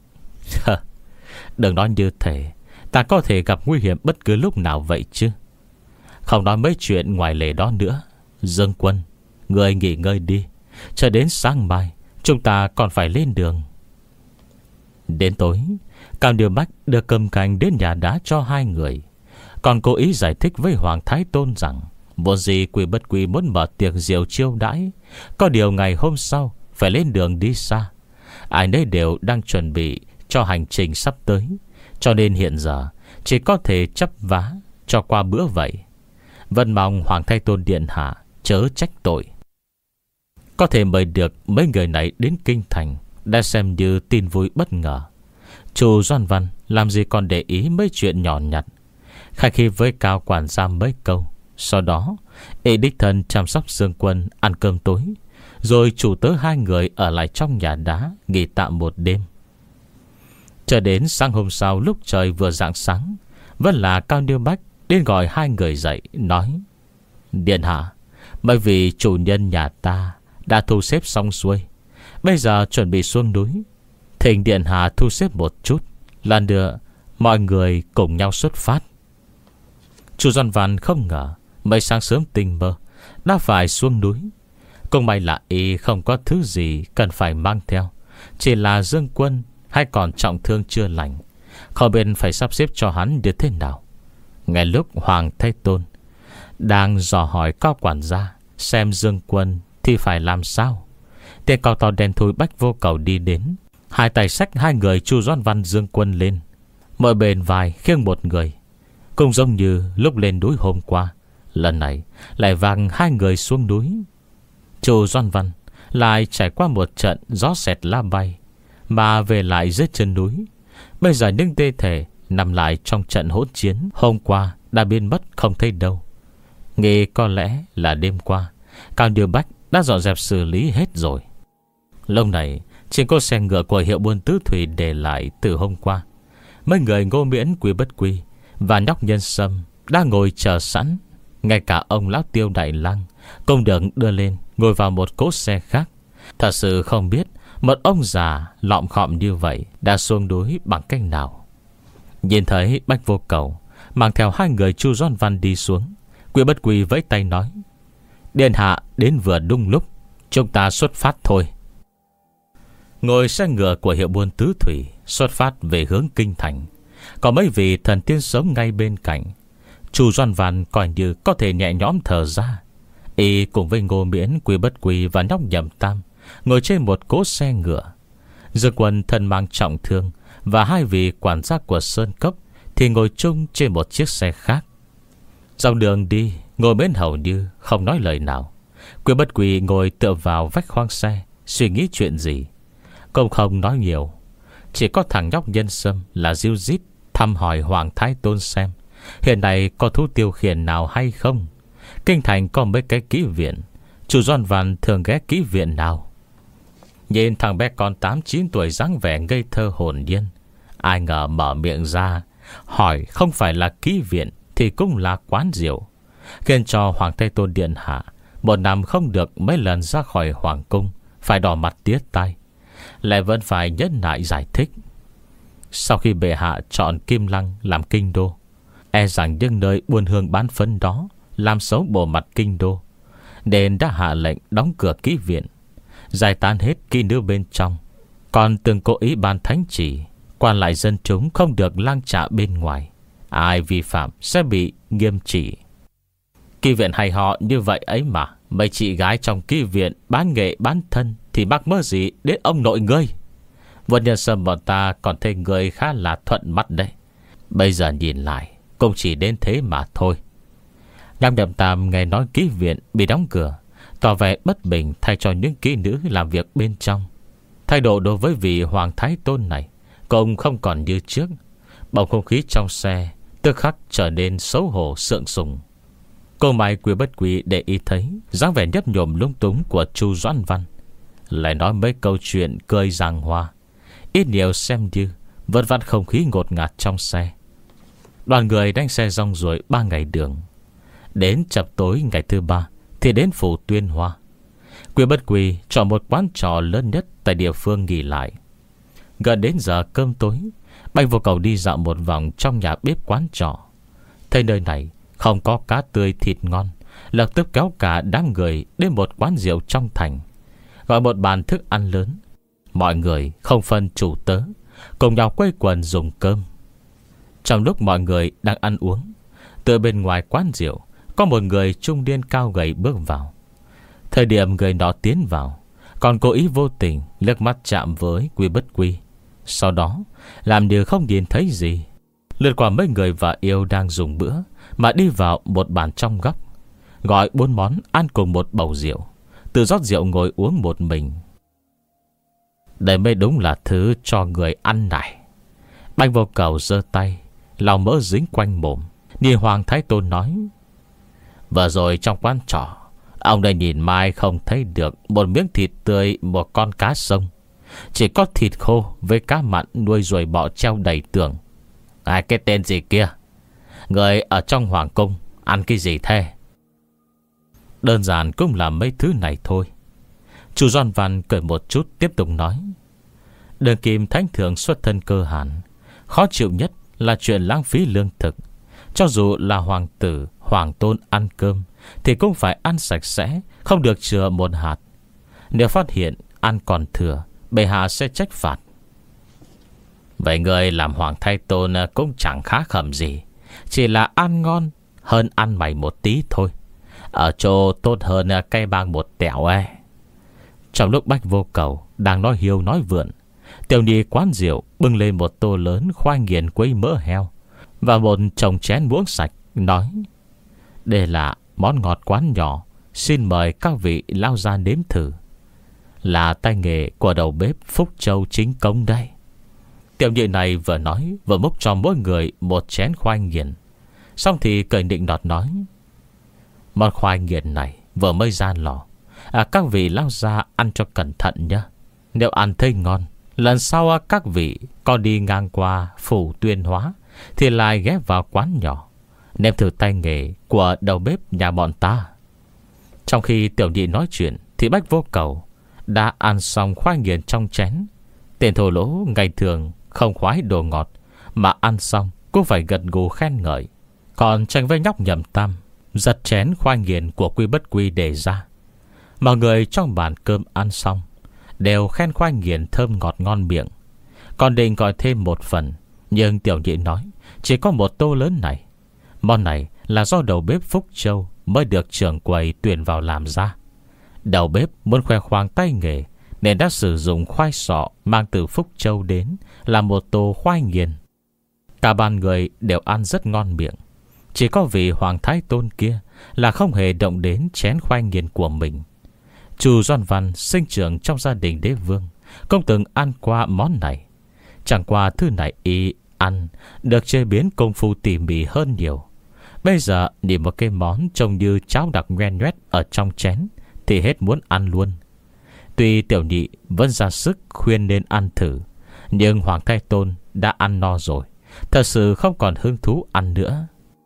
S1: Đừng nói như thế, ta có thể gặp nguy hiểm bất cứ lúc nào vậy chứ. Không nói mấy chuyện ngoài lề đó nữa. Dương Quân, người nghỉ ngơi đi, chờ đến sáng mai chúng ta còn phải lên đường. Đến tối, Cao Điều Bách đưa cơm canh đến nhà đá cho hai người, còn cố ý giải thích với Hoàng Thái Tôn rằng vốn gì Quỷ Bất Quỷ muốn mở tiệc rượu chiêu đãi, có điều ngày hôm sau phải lên đường đi xa. Ai nấy đều đang chuẩn bị cho hành trình sắp tới, cho nên hiện giờ chỉ có thể chấp vá cho qua bữa vậy. Vẫn mong Hoàng Thái Tôn điện hạ chớ trách tội. Có thể mời được mấy người này đến kinh thành đã xem như tin vui bất ngờ. Chu Doan Văn làm gì còn để ý mấy chuyện nhỏ nhặt, khai khi với Cao quản gia mấy câu. Sau đó y đích thân chăm sóc Dương Quân ăn cơm tối, rồi chủ tớ hai người ở lại trong nhà đá nghỉ tạm một đêm. Chờ đến sáng hôm sau, lúc trời vừa rạng sáng, vẫn là Cao Niêu Bách đến gọi hai người dậy, nói: Điện hạ, bởi vì chủ nhân nhà ta đã thu xếp xong xuôi, bây giờ chuẩn bị xuống núi. Thỉnh điện hạ thu xếp một chút, lần nữa mọi người cùng nhau xuất phát. Chu Doan Văn không ngờ mấy sáng sớm tình mơ đã phải xuống núi. Cũng may là y không có thứ gì cần phải mang theo, chỉ là Dương Quân hay còn trọng thương chưa lành, không biết phải sắp xếp cho hắn như thế nào. Ngay lúc Hoàng Thái Tôn đang dò hỏi Cao quản gia xem Dương Quân thì phải làm sao, tên cao to đen thui Bách Vô Cầu đi đến, hai tay xách hai người Chu Doan Văn Dương Quân lên, mỗi bên vai khiêng một người, cũng giống như lúc lên núi hôm qua. Lần này lại vàng hai người xuống núi. Chu Doan Văn lại trải qua một trận gió sét lá bay mà về lại dưới chân núi. Bây giờ những tê thể nằm lại trong trận hỗn chiến hôm qua đã biến mất không thấy đâu. Nghĩ có lẽ là đêm qua Cao Điều Bách đã dọn dẹp xử lý hết rồi. Lúc này trên cô xe ngựa của Hiệu Buôn Tứ Thủy để lại từ hôm qua, mấy người Ngô Miễn, Quý Bất Quy và nhóc Nhân Sâm đang ngồi chờ sẵn. Ngay cả ông lão Tiêu Đại Lang cũng được đưa lên ngồi vào một cỗ xe khác. Thật sự không biết một ông già lọm khọm như vậy đã xuống núi bằng cách nào. Nhìn thấy Bách Vô Cầu mang theo hai người Chu Doan Văn đi xuống, Quý Bất Quy vẫy tay nói: Điện hạ đến vừa đúng lúc, chúng ta xuất phát thôi. Ngồi xe ngựa của Hiệu Buôn Tứ Thủy xuất phát về hướng kinh thành. Có mấy vị thần tiên sống ngay bên cạnh. Chu Doan Văn coi như có thể nhẹ nhõm thở ra. Y cùng với Ngô Miễn, Quý Bất Quy và nhóc Nhậm Tam ngồi trên một cỗ xe ngựa. Dương Quân thân mang trọng thương và hai vị quản gia của Sơn Cốc thì ngồi chung trên một chiếc xe khác. Dòng đường đi, Ngô Miễn hầu như không nói lời nào. Quý Bất Quy ngồi tựa vào vách khoang xe, suy nghĩ chuyện gì. Cũng không nói nhiều. Chỉ có thằng nhóc Nhân Sâm là ríu rít thăm hỏi Hoàng Thái Tôn xem hiện nay có thú tiêu khiển nào hay không. Kinh thành có mấy cái kỹ viện, Chu Doan Văn thường ghé kỹ viện nào. Nhìn thằng bé con tám chín tuổi dáng vẻ ngây thơ hồn nhiên, ai ngờ mở miệng ra hỏi không phải là kỹ viện thì cũng là quán rượu, khiến cho Hoàng Thái Tôn điện hạ một năm không được mấy lần ra khỏi hoàng cung, phải đỏ mặt tía tai, lại vẫn phải nhẫn nại giải thích. Sau khi bệ hạ chọn Kim Lăng làm kinh đô, e rằng những nơi buôn hương bán phấn đó làm xấu bộ mặt kinh đô, nên đã hạ lệnh đóng cửa kỹ viện, giải tán hết kỹ nữ bên trong, còn từng cố ý ban thánh chỉ quan lại dân chúng không được lang trạ bên ngoài, ai vi phạm sẽ bị nghiêm trị. Kỹ viện hay họ như vậy ấy mà, mấy chị gái trong kỹ viện bán nghệ bán thân thì mắc mơ gì đến ông nội ngươi. Vân Nhân Sâm bọn ta còn thấy người khá là thuận mắt đấy, bây giờ nhìn lại cũng chỉ đến thế mà thôi. Nam Đậm Tam nghe nói kỹ viện bị đóng cửa, tỏ vẻ bất bình thay cho những kỹ nữ làm việc bên trong. Thái độ đối với vị Hoàng Thái Tôn này cũng không còn như trước. Bầu không khí trong xe tức khắc trở nên xấu hổ sượng sùng. Cô Mai Quý Bất Quý để ý thấy dáng vẻ nhấp nhổm lung túng của Chu Doãn Văn, lại nói mấy câu chuyện cười giang hoa, ít nhiều xem như vất vát không khí ngột ngạt trong xe. Đoàn người đánh xe rong ruổi ba ngày đường. Đến chập tối ngày thứ ba thì đến phủ Tuyên Hoa. Quý Bất Quý chọn một quán trò lớn nhất tại địa phương nghỉ lại. Gần đến giờ cơm tối, Bạch Vô Cầu đi dạo một vòng trong nhà bếp quán trò, thấy nơi này không có cá tươi thịt ngon, lập tức kéo cả đám người đến một quán rượu trong thành, gọi một bàn thức ăn lớn. Mọi người không phân chủ tớ, cùng nhau quây quần dùng cơm. Trong lúc mọi người đang ăn uống, từ bên ngoài quán rượu có một người trung niên cao gầy bước vào. Thời điểm người đó tiến vào, còn cố ý vô tình liếc mắt chạm với Quý Bất Quý, sau đó làm như không nhìn thấy gì, lướt qua mấy người và yêu đang dùng bữa mà đi vào một bàn trong góc, gọi bốn món ăn cùng một bầu rượu, tự rót rượu ngồi uống một mình. Đây mới đúng là thứ cho người ăn này. Bạch Vô Cầu giơ tay lau mỡ dính quanh mồm, nhìn Hoàng Thái Tôn nói: vừa rồi trong quán trọ, ông đây nhìn mai không thấy được một miếng thịt tươi, một con cá sông, chỉ có thịt khô với cá mặn nuôi ruồi bọ treo đầy tường. Ai cái tên gì kia, người ở trong hoàng cung ăn cái gì thế? Đơn giản cũng là mấy thứ này thôi. Chu Doãn Văn cười một chút tiếp tục nói: Đường Kim Thánh Thượng xuất thân cơ hàn, khó chịu nhất là chuyện lãng phí lương thực. Cho dù là hoàng tử, hoàng tôn ăn cơm thì cũng phải ăn sạch sẽ, không được chừa một hạt. Nếu phát hiện ăn còn thừa, bệ hạ sẽ trách phạt. Vậy người làm Hoàng Thái Tôn cũng chẳng khá khẩm gì, chỉ là ăn ngon hơn ăn mày một tí thôi, ở chỗ tốt hơn cây bang một tẹo e. Trong lúc Bạch Vô Cầu đang nói hiêu nói vượn, tiểu nhị quán rượu bưng lên một tô lớn khoai nghiền quấy mỡ heo và một chồng chén muỗng sạch, nói: đây là món ngọt quán nhỏ, xin mời các vị lao ra nếm thử, là tay nghề của đầu bếp Phúc Châu chính công đây. Tiểu nhị này vừa nói vừa múc cho mỗi người một chén khoai nghiền, xong thì cười định nọt nói: món khoai nghiền này vừa mới ra lò, à, các vị lao ra ăn cho cẩn thận nhé. Nếu ăn thấy ngon, lần sau các vị còn đi ngang qua phủ Tuyên Hóa thì lại ghé vào quán nhỏ, nếm thử tay nghề của đầu bếp nhà bọn ta. Trong khi tiểu nhị nói chuyện thì Bạch Vô Cầu đã ăn xong khoai nghiền trong chén. Tên thô lỗ ngày thường không khoái đồ ngọt, mà ăn xong cũng phải gật gù khen ngợi, còn tranh với nhóc Nhậm Tam giật chén khoai nghiền của Quý Bất Quý để ra. Mọi người trong bàn cơm ăn xong đều khen khoai nghiền thơm ngọt ngon miệng, còn định gọi thêm một phần, nhưng tiểu nhị nói chỉ có một tô lớn này. Món này là do đầu bếp Phúc Châu mới được trưởng quầy tuyển vào làm ra. Đầu bếp muốn khoe khoang tay nghề nên đã sử dụng khoai sọ mang từ Phúc Châu đến làm một tô khoai nghiền. Cả bàn người đều ăn rất ngon miệng, chỉ có vị Hoàng Thái Tôn kia là không hề động đến chén khoai nghiền của mình. Chu Doãn Văn sinh trưởng trong gia đình đế vương, không từng ăn qua món này. Chẳng qua thứ này y ăn được chế biến công phu tỉ mỉ hơn nhiều. Bây giờ nhìn một cái món trông như cháo đặc ngoe nhoét ở trong chén thì hết muốn ăn luôn. Tuy tiểu nhị vẫn ra sức khuyên nên ăn thử, nhưng Hoàng Thái Tôn đã ăn no rồi, thật sự không còn hứng thú ăn nữa.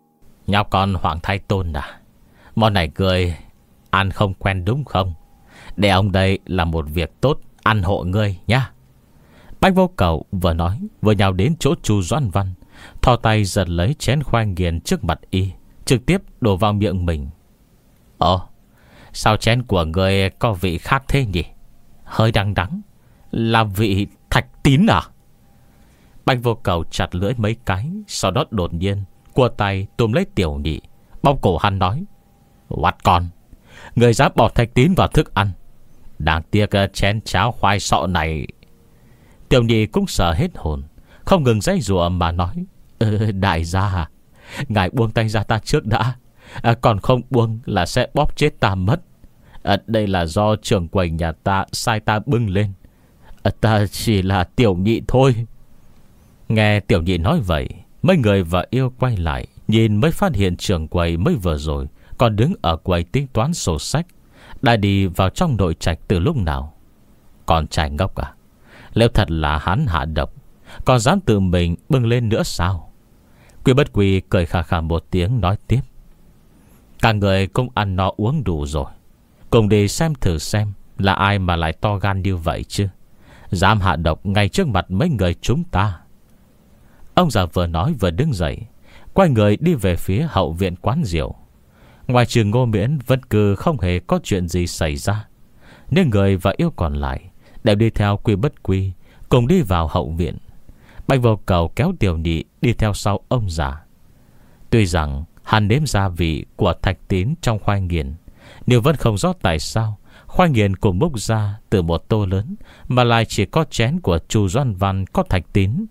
S1: Nhóc con Hoàng Thái Tôn à, món này ngươi ăn không quen đúng không? Để ông đây là một việc tốt ăn hộ ngươi nhá. Bách Vô Cầu vừa nói vừa nhào đến chỗ Chu Doãn Văn, thò tay giật lấy chén khoai nghiền trước mặt y, trực tiếp đổ vào miệng mình. Ồ, sao chén của ngươi có vị khác thế nhỉ? Hơi đắng đắng. Là vị thạch tín à? Bách Vô Cầu chặt lưỡi mấy cái, sau đó đột nhiên cua tay túm lấy Tiểu Nhị, bóp cổ hắn nói: Quát con, người dám bỏ thạch tín vào thức ăn, đáng tiếc chén cháo khoai sọ này. Tiểu Nhị cũng sợ hết hồn, không ngừng giãy giụa mà nói: ừ, Đại gia à, ngài buông tay ra ta trước đã, à, còn không buông là sẽ bóp chết ta mất. à, Đây là do trưởng quầy nhà ta sai ta bưng lên. à, Ta chỉ là Tiểu Nhị thôi. Nghe Tiểu Nhị nói vậy, mấy người vợ yêu quay lại nhìn mới phát hiện trưởng quầy mới vừa rồi còn đứng ở quầy tính toán sổ sách đã đi vào trong nội trạch từ lúc nào. Con trai ngốc à, nếu thật là hắn hạ độc, còn dám tự mình bưng lên nữa sao? Quy Bất Quy cười khà khà một tiếng nói tiếp: Cả người cũng ăn no uống đủ rồi, cùng đi xem thử xem là ai mà lại to gan như vậy chứ, dám hạ độc ngay trước mặt mấy người chúng ta. Ông già vừa nói vừa đứng dậy, quay người đi về phía hậu viện quán rượu. Ngoài trừ Ngô Miễn vẫn cứ không hề có chuyện gì xảy ra, nên người và yêu còn lại đều đi theo Quy Bất Quy cùng đi vào hậu viện. Bạch Vô Cầu kéo Tiểu Nhị đi theo sau ông già. Tuy rằng hắn nếm gia vị của thạch tín trong khoai nghiền, nhưng vẫn không rõ tại sao khoai nghiền cùng múc ra từ một tô lớn mà lại chỉ có chén của Chu Doãn Văn có thạch tín.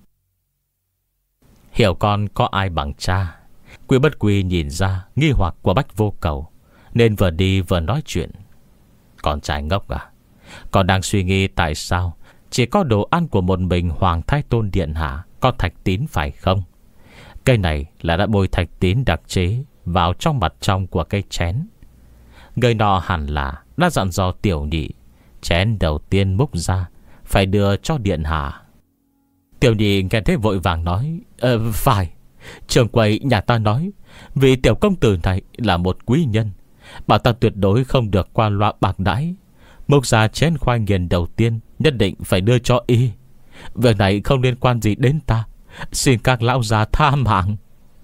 S1: Hiểu con có ai bằng cha. Quy Bất Quy nhìn ra nghi hoặc của Bách Vô Cầu, nên vừa đi vừa nói chuyện: Con trai ngốc à, con đang suy nghĩ tại sao chỉ có đồ ăn của một mình Hoàng Thái Tôn điện hạ có thạch tín phải không? Cây này là đã bôi thạch tín đặc chế vào trong mặt trong của cây chén. Người nọ hẳn là đã dặn dò Tiểu Nhị chén đầu tiên múc ra phải đưa cho điện hạ. Tiểu Nhị nghe thế vội vàng nói: ờ, Phải, trưởng quầy nhà ta nói vì tiểu công tử này là một quý nhân, bảo ta tuyệt đối không được qua loa bạc đãi, múc ra chén khoai nghiền đầu tiên nhất định phải đưa cho y. Việc này không liên quan gì đến ta, xin các lão già tha mạng.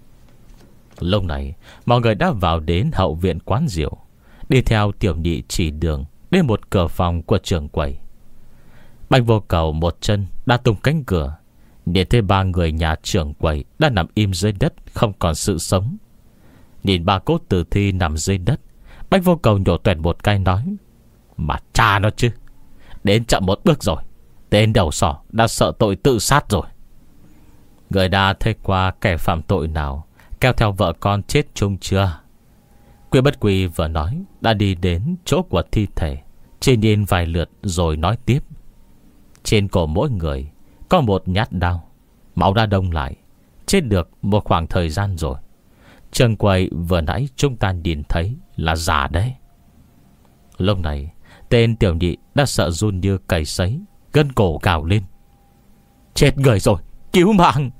S1: Lúc này mọi người đã vào đến hậu viện quán rượu, đi theo Tiểu Nhị chỉ đường đến một cửa phòng của trưởng quầy. Bạch Vô Cầu một chân đã tung cánh cửa, nhìn thấy ba người nhà trưởng quầy đã nằm im dưới đất, không còn sự sống. Nhìn ba cốt tử thi nằm dưới đất, Bạch Vô Cầu nhổ toẹt một cái nói: Mà cha nó chứ, đến chậm một bước rồi, tên đầu sỏ đã sợ tội tự sát rồi. Người đã thấy qua kẻ phạm tội nào kéo theo vợ con chết chung chưa? Quy Bất Quy vừa nói đã đi đến chỗ của thi thể, chỉ nhìn vài lượt rồi nói tiếp: Trên cổ mỗi người có một nhát đao, máu đã đông lại, chết được một khoảng thời gian rồi. Trường quầy vừa nãy chúng ta nhìn thấy là giả đấy. Lúc này tên Tiểu Nhị đã sợ run như cầy sấy, gân cổ gào lên: Chết người rồi, cứu mạng!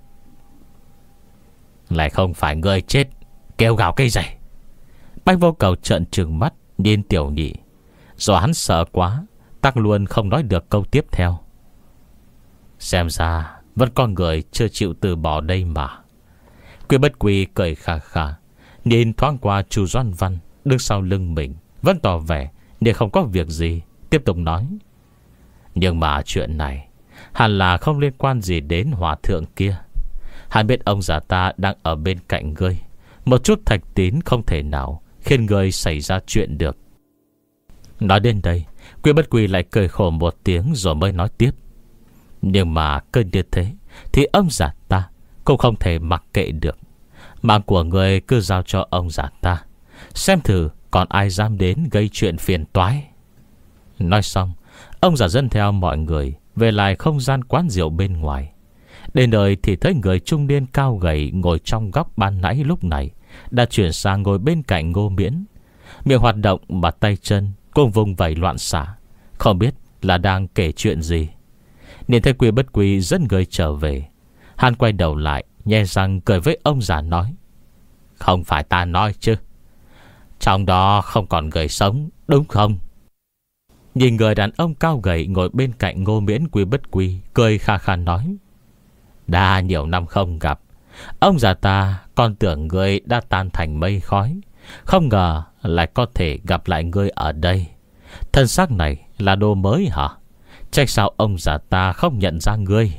S1: Lại không phải người chết, kêu gào cây rầy. Bách Vô Cầu trợn trừng mắt nhìn Tiểu Nhị, do hắn sợ quá tắc luôn không nói được câu tiếp theo. Xem ra vẫn có người chưa chịu từ bỏ đây mà. Quy Bất Quy cười khà khà, nhìn thoáng qua Chu Doãn Văn đứng sau lưng mình, vẫn tỏ vẻ để không có việc gì, tiếp tục nói: Nhưng mà chuyện này hẳn là không liên quan gì đến hòa thượng kia. Hắn biết ông già ta đang ở bên cạnh ngươi, một chút thạch tín không thể nào khiến ngươi xảy ra chuyện được. Nói đến đây, Quy Bất Quy lại cười khổ một tiếng rồi mới nói tiếp: Nhưng mà cơ như thế thì ông già ta cũng không thể mặc kệ được. Mạng của người cứ giao cho ông già ta, xem thử còn ai dám đến gây chuyện phiền toái. Nói xong, ông già dẫn theo mọi người về lại không gian quán rượu bên ngoài. Đến nơi thì thấy người trung niên cao gầy ngồi trong góc ban nãy lúc này đã chuyển sang ngồi bên cạnh Ngô Miễn, miệng hoạt động mà tay chân cũng vùng vẫy loạn xạ, không biết là đang kể chuyện gì. Nhìn thấy Quy Bất Quy dẫn người trở về, hắn quay đầu lại nhe răng cười với ông già nói: Không phải ta nói chứ. Trong đó không còn người sống, đúng không? Nhìn người đàn ông cao gầy ngồi bên cạnh Ngô Miễn Quy Bất Quy, cười kha kha nói: đã nhiều năm không gặp, ông già ta còn tưởng ngươi đã tan thành mây khói, không ngờ lại có thể gặp lại ngươi ở đây. Thân xác này là đồ mới hả? Trách sao ông già ta không nhận ra ngươi?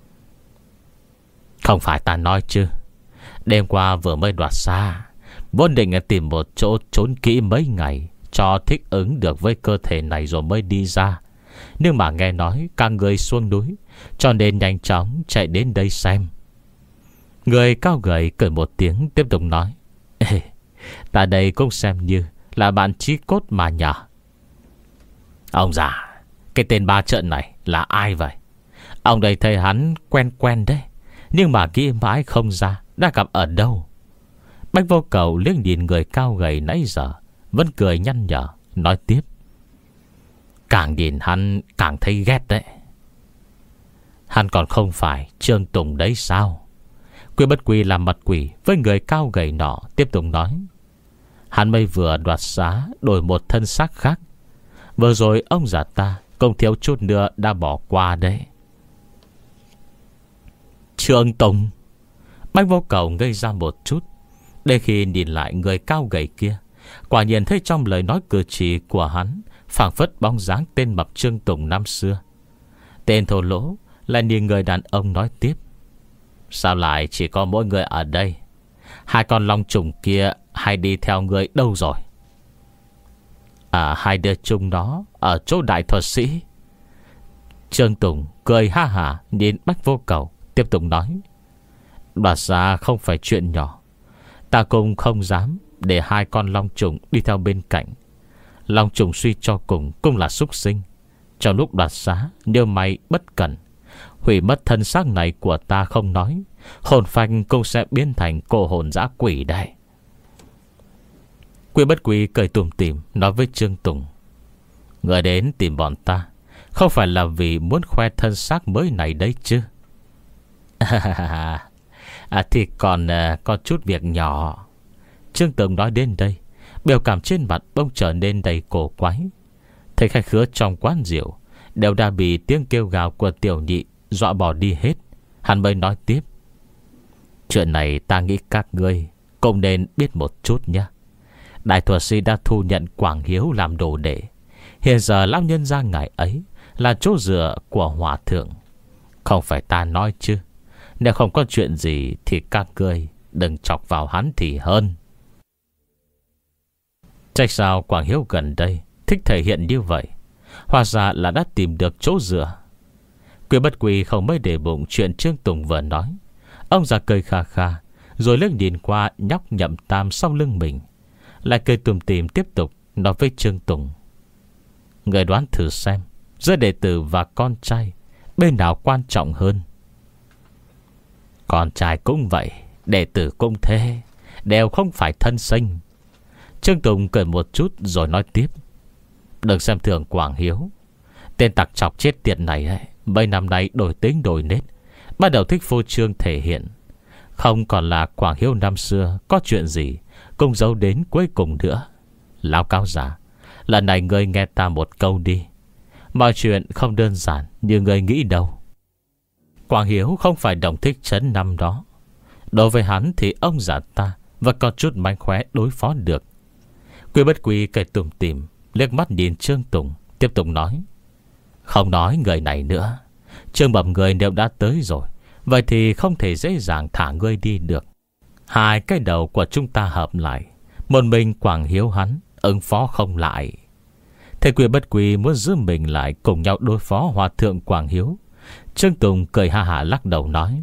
S1: Không phải ta nói chứ. Đêm qua vừa mới đoạt xa, vốn định tìm một chỗ trốn kỹ mấy ngày cho thích ứng được với cơ thể này rồi mới đi ra. Nhưng mà nghe nói các người xuống núi, cho nên nhanh chóng chạy đến đây xem. Người cao gầy cười một tiếng tiếp tục nói: Ê, ta đây cũng xem như là bạn chí cốt mà nhờ. Ông già, cái tên ba trợn này là ai vậy? Ông đây thấy hắn quen quen đấy, nhưng mà nghĩ mãi không ra đã gặp ở đâu. Bách Vô Cầu liếc nhìn người cao gầy nãy giờ, vẫn cười nhăn nhở, nói tiếp: càng nhìn hắn càng thấy ghét đấy. Hắn còn không phải Trương Tùng đấy sao? Quy Bất Quy làm mặt quỷ với người cao gầy nọ, tiếp tục nói: hắn mới vừa đoạt xá đổi một thân xác khác. Vừa rồi ông già ta cũng thiếu chút nữa đã bỏ qua đấy. Trương Tùng. Bách Vô Cầu ngây ra một chút, để khi nhìn lại người cao gầy kia, quả nhiên thấy trong lời nói cử chỉ của hắn phảng phất bóng dáng tên mập Trương Tùng năm xưa. Tên thô lỗ lại nhìn người đàn ông nói tiếp: sao lại chỉ có mỗi người ở đây? Hai con long trùng kia hay đi theo người đâu rồi? À, hai đứa chung nó ở chỗ đại thuật sĩ. Trương Tùng cười ha hả nhìn Bách Vô Cầu, tiếp tục nói: đoạt ra không phải chuyện nhỏ. Ta cũng không dám để hai con long trùng đi theo bên cạnh. Long trùng suy cho cùng cũng là súc sinh. Trong lúc đoạt xá, nếu mày bất cẩn, hủy mất thân xác này của ta không nói, hồn phanh cũng sẽ biến thành cô hồn dã quỷ đây. Quy Bất Quy cười tủm tỉm nói với Trương Tùng: người đến tìm bọn ta không phải là vì muốn khoe thân xác mới này đấy chứ? À, thì còn uh, có chút việc nhỏ. Trương Tùng nói đến đây, biểu cảm trên mặt bỗng trở nên đầy cổ quái. Thấy khách khứa trong quán rượu đều đã bị tiếng kêu gào của tiểu nhị dọa bỏ đi hết, hắn mới nói tiếp: chuyện này ta nghĩ các ngươi cũng nên biết một chút nhé. Đại thuật sĩ đã thu nhận Quảng Hiếu làm đồ đệ. Hiện giờ lão nhân gia ngài ấy là chỗ dựa của hòa thượng. Không phải ta nói chứ, nếu không có chuyện gì thì các ngươi đừng chọc vào hắn thì hơn. Trách sao Quảng Hiếu gần đây thích thể hiện như vậy, hóa ra là đã tìm được chỗ dựa. Quy Bất Quy không mấy để bụng chuyện Trương Tùng vừa nói. Ông già cười kha kha, rồi liếc nhìn qua nhóc Nhậm Tam sau lưng mình, lại cười tùm tìm tiếp tục nói với Trương Tùng: người đoán thử xem, giữa đệ tử và con trai, bên nào quan trọng hơn? Con trai cũng vậy, đệ tử cũng thế, đều không phải thân sinh. Trương Tùng cười một chút rồi nói tiếp: đừng xem thường Quảng Hiếu. Tên tặc chọc chết tiệt này ấy, mấy năm nay đổi tính đổi nết, bắt đầu thích phô trương thể hiện. Không còn là Quảng Hiếu năm xưa có chuyện gì cũng giấu đến cuối cùng nữa. Lão cáo giả, lần này ngươi nghe ta một câu đi. Mọi chuyện không đơn giản như ngươi nghĩ đâu. Quảng Hiếu không phải đồng thích trấn năm đó. Đối với hắn thì ông già ta và có chút mánh khóe đối phó được. Quy Bất Quy cười tủm tỉm, liếc mắt nhìn Trương Tùng, tiếp tục nói: không nói người này nữa. Trương Bẩm người nếu đã tới rồi, vậy thì không thể dễ dàng thả ngươi đi được. Hai cái đầu của chúng ta hợp lại, một mình Quảng Hiếu hắn ứng phó không lại. Thế Quy Bất Quy muốn giữ mình lại cùng nhau đối phó hòa thượng Quảng Hiếu. Trương Tùng cười ha hả lắc đầu nói: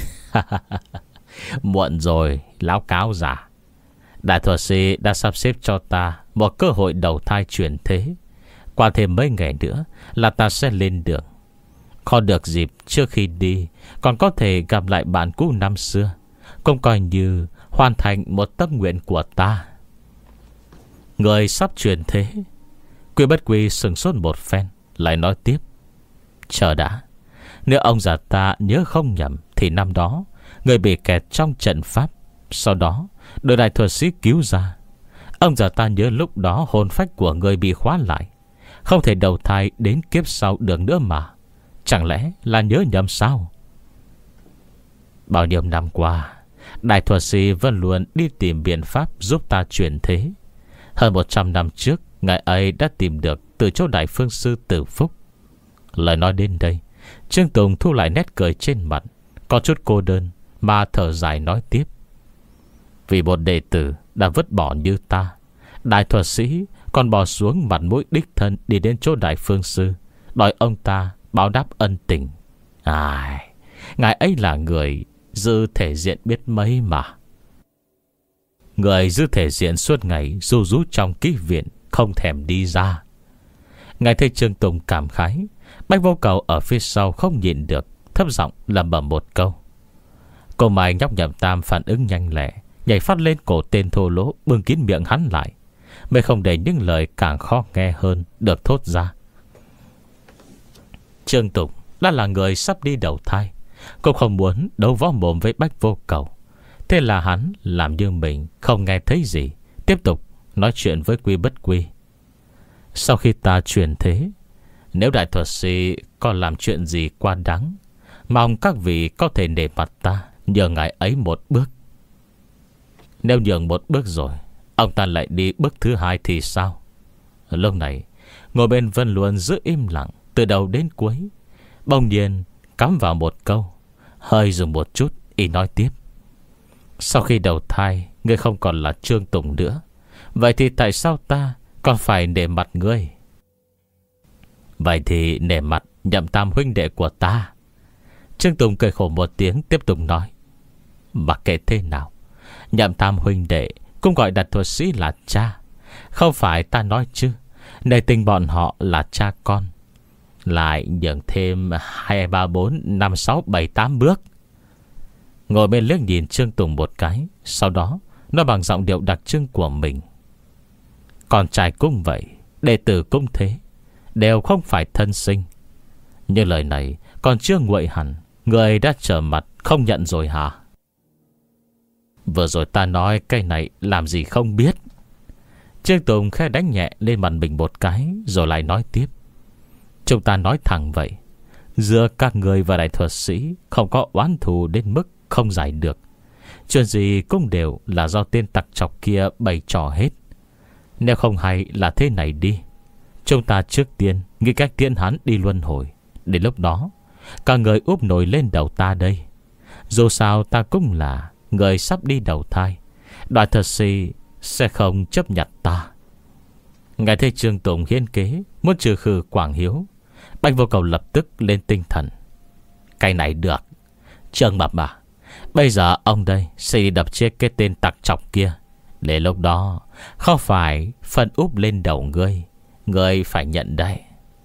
S1: muộn rồi lão cáo giả. Đại thuật sĩ đã sắp xếp cho ta một cơ hội đầu thai chuyển thế. Qua thêm mấy ngày nữa là ta sẽ lên đường. Khó được dịp trước khi đi còn có thể gặp lại bạn cũ năm xưa, cũng coi như hoàn thành một tâm nguyện của ta. Người sắp chuyển thế. Quy Bất Quy sừng sốt một phen, lại nói tiếp: chờ đã, nếu ông già ta nhớ không nhầm thì năm đó người bị kẹt trong trận pháp, sau đó được đại thuật sĩ cứu ra. Ông già ta nhớ lúc đó hồn phách của người bị khóa lại, không thể đầu thai đến kiếp sau được nữa mà. Chẳng lẽ là nhớ nhầm sao? Bao nhiêu năm qua, đại thuật sĩ vẫn luôn đi tìm biện pháp giúp ta chuyển thế. Hơn một trăm năm trước, ngài ấy đã tìm được từ chỗ đại phương sư Tử Phúc. Lời nói đến đây, Trương Tùng thu lại nét cười trên mặt, có chút cô đơn mà thở dài nói tiếp. Vì một đệ tử đã vứt bỏ như ta, đại thuật sĩ còn bỏ xuống mặt mũi đích thân đi đến chỗ đại phương sư, đòi ông ta báo đáp ân tình. Ai, ngài ấy là người dư thể diện biết mấy mà. Người dư thể diện suốt ngày ru rú trong ký viện, không thèm đi ra. Ngài thấy Trương Tùng cảm khái, Bách Vô Cầu ở phía sau không nhịn được, thấp giọng lẩm bẩm một câu. Cô Mai nhóc Nhậm Tam phản ứng nhanh lẹ, nhảy phát lên cổ tên thô lỗ, bưng kín miệng hắn lại, mới không để những lời càng khó nghe hơn được thốt ra. Trương Tùng đã là người sắp đi đầu thai, cũng không muốn đấu võ mồm với Bách Vô Cầu. Thế là hắn làm như mình không nghe thấy gì, tiếp tục nói chuyện với Quy Bất Quy. Sau khi ta chuyển thế, nếu đại thuật sĩ còn làm chuyện gì quá đáng, mong các vị có thể nể mặt ta, nhờ ngài ấy một bước. Nếu nhường một bước rồi, ông ta lại đi bước thứ hai thì sao? Lúc này, ngồi bên Vân Luân giữ im lặng từ đầu đến cuối, bỗng nhiên cắm vào một câu, hơi dừng một chút, y nói tiếp. Sau khi đầu thai, ngươi không còn là Trương Tùng nữa, vậy thì tại sao ta còn phải nể mặt ngươi? Vậy thì nể mặt Nhậm Tam huynh đệ của ta. Trương Tùng cười khổ một tiếng, tiếp tục nói. Mặc kệ thế nào, Nhậm Tam huynh đệ cũng gọi đại thuật sĩ là cha. Không phải ta nói chứ, nể tình bọn họ là cha con, lại nhường thêm hai, ba, bốn, năm, sáu, bảy, tám bước. Ngồi bên liếc nhìn Trương Tùng một cái, sau đó nói bằng giọng điệu đặc trưng của mình. Con trai cũng vậy, đệ tử cũng thế, đều không phải thân sinh. Nhưng lời này còn chưa nguội hẳn, người đã trở mặt không nhận rồi hả? Vừa rồi ta nói cái này làm gì không biết. Trương Tùng khẽ đánh nhẹ lên mặt mình một cái, rồi lại nói tiếp. Chúng ta nói thẳng vậy, giữa các người và đại thuật sĩ không có oán thù đến mức không giải được. Chuyện gì cũng đều là do tên tặc chọc kia bày trò hết. Nếu không hay là thế này đi, chúng ta trước tiên nghĩ cách tiễn hắn đi luân hồi. Đến lúc đó, cả người úp nổi lên đầu ta đây. Dù sao ta cũng là người sắp đi đầu thai, đại thuật sĩ sẽ không chấp nhận ta. Ngài thấy Trương Tùng hiên kế muốn trừ khử Quảng Hiếu, Bạch Vô Cầu lập tức lên tinh thần. Cái này được, Trương Mập mà, bây giờ ông đây sẽ đi đập chết cái tên tặc chọc kia. Để lúc đó không phải phân úp lên đầu ngươi, ngươi phải nhận đấy.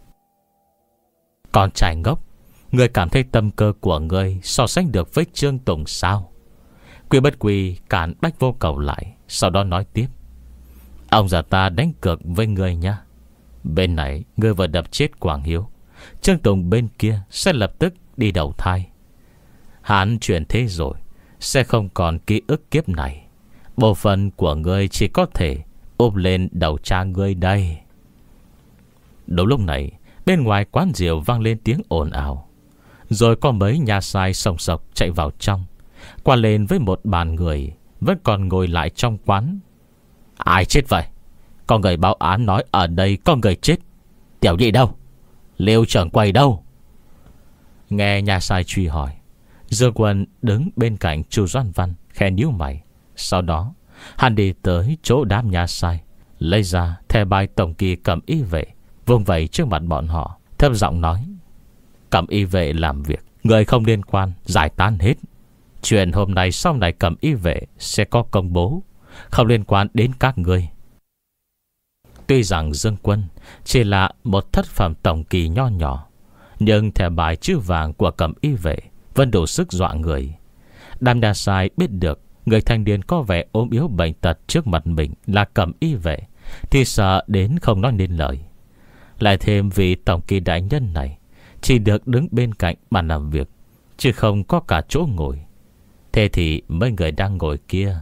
S1: Con trai ngốc, ngươi cảm thấy tâm cơ của ngươi so sánh được với Trương Tùng sao? Quy Bất Quy cản Bách Vô Cầu lại, sau đó nói tiếp. Ông già ta đánh cược với ngươi nha. Bên này ngươi vừa đập chết Quảng Hiếu, Trương Tùng bên kia sẽ lập tức đi đầu thai. Hắn chuyển thế rồi, sẽ không còn ký ức kiếp này. Bộ phận của ngươi chỉ có thể ôm lên đầu cha ngươi đây. Đúng lúc này, bên ngoài quán rượu vang lên tiếng ồn ào. Rồi có mấy nhà sai sòng sọc chạy vào trong, qua lên với một bàn người vẫn còn ngồi lại trong quán. Ai chết vậy? Có người báo án nói ở đây có người chết. Tiểu nhị đâu? Liêu trưởng quầy đâu? Nghe nhà sai truy hỏi, Dương Quân đứng bên cạnh Chu Doan Văn khẽ nhíu mày. Sau đó hắn đi tới chỗ đám nhà sai, lấy ra thẻ bài tổng kỳ cẩm y vệ, vung vẩy trước mặt bọn họ, thấp giọng nói. Cẩm y vệ làm việc, người không liên quan giải tán hết. Chuyện hôm nay sau này cẩm y vệ sẽ có công bố, không liên quan đến các ngươi. Tuy rằng Dương Quân chỉ là một thất phẩm tổng kỳ nho nhỏ, nhưng thẻ bài chữ vàng của cẩm y vệ vẫn đủ sức dọa người. Đám nhà sai biết được người thanh niên có vẻ ốm yếu bệnh tật trước mặt mình là cẩm y vệ thì sợ đến không nói nên lời. Lại thêm vì tổng kỳ đại nhân này chỉ được đứng bên cạnh bàn làm việc, chứ không có cả chỗ ngồi. Thế thì mấy người đang ngồi kia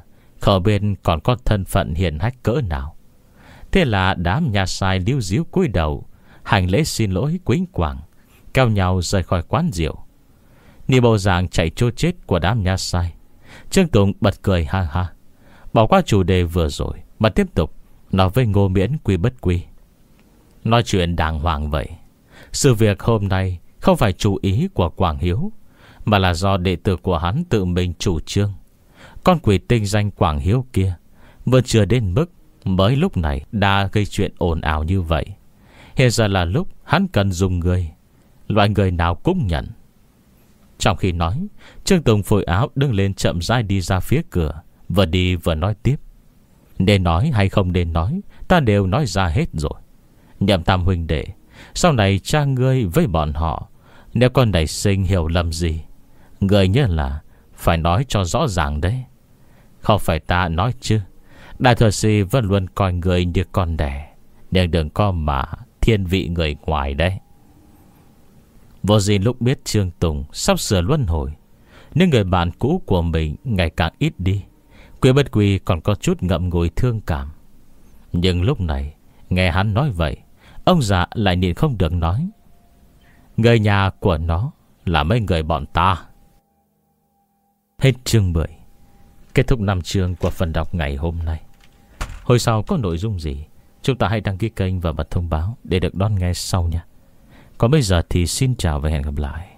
S1: Không biết còn có thân phận hiền hách cỡ nào. Thế là đám nhà sai líu díu cúi đầu, hành lễ xin lỗi quýnh quàng, kéo nhau rời khỏi quán rượu. Nhìn bộ dạng chạy trôi chết của đám nhà sai, Trương Tùng bật cười ha ha, bỏ qua chủ đề vừa rồi mà tiếp tục nói với Ngô Miễn quy bất quy. Nói chuyện đàng hoàng vậy. Sự việc hôm nay không phải chủ ý của Quảng Hiếu, mà là do đệ tử của hắn tự mình chủ trương. Con quỷ tinh danh Quảng Hiếu kia vừa chưa đến mức mới lúc này đã gây chuyện ồn ào như vậy. Hiện giờ là lúc hắn cần dùng người, loại người nào cũng nhận. Trong khi nói, Trương Tùng phủi áo đứng lên chậm rãi đi ra phía cửa, vừa đi vừa nói tiếp. Nên nói hay không nên nói, ta đều nói ra hết rồi. Nhậm Tam huynh đệ, sau này cha ngươi với bọn họ, nếu con nảy sinh hiểu lầm gì, ngươi nhớ là phải nói cho rõ ràng đấy. Không phải ta nói chứ, Đại Thừa Sĩ vẫn luôn coi người như con đẻ, nên đừng có mà thiên vị người ngoài đấy. Vô gì lúc biết Trương Tùng sắp sửa luân hồi, nhưng người bạn cũ của mình ngày càng ít đi, Quy bất quy còn có chút ngậm ngùi thương cảm. Nhưng lúc này nghe hắn nói vậy, ông già lại nhịn không được nói: người nhà của nó là mấy người bọn ta. Hết chương mười. Kết thúc năm chương của phần đọc ngày hôm nay. Hồi sau có nội dung gì, chúng ta hãy đăng ký kênh và bật thông báo để được đón nghe sau nha. Còn bây giờ thì xin chào và hẹn gặp lại.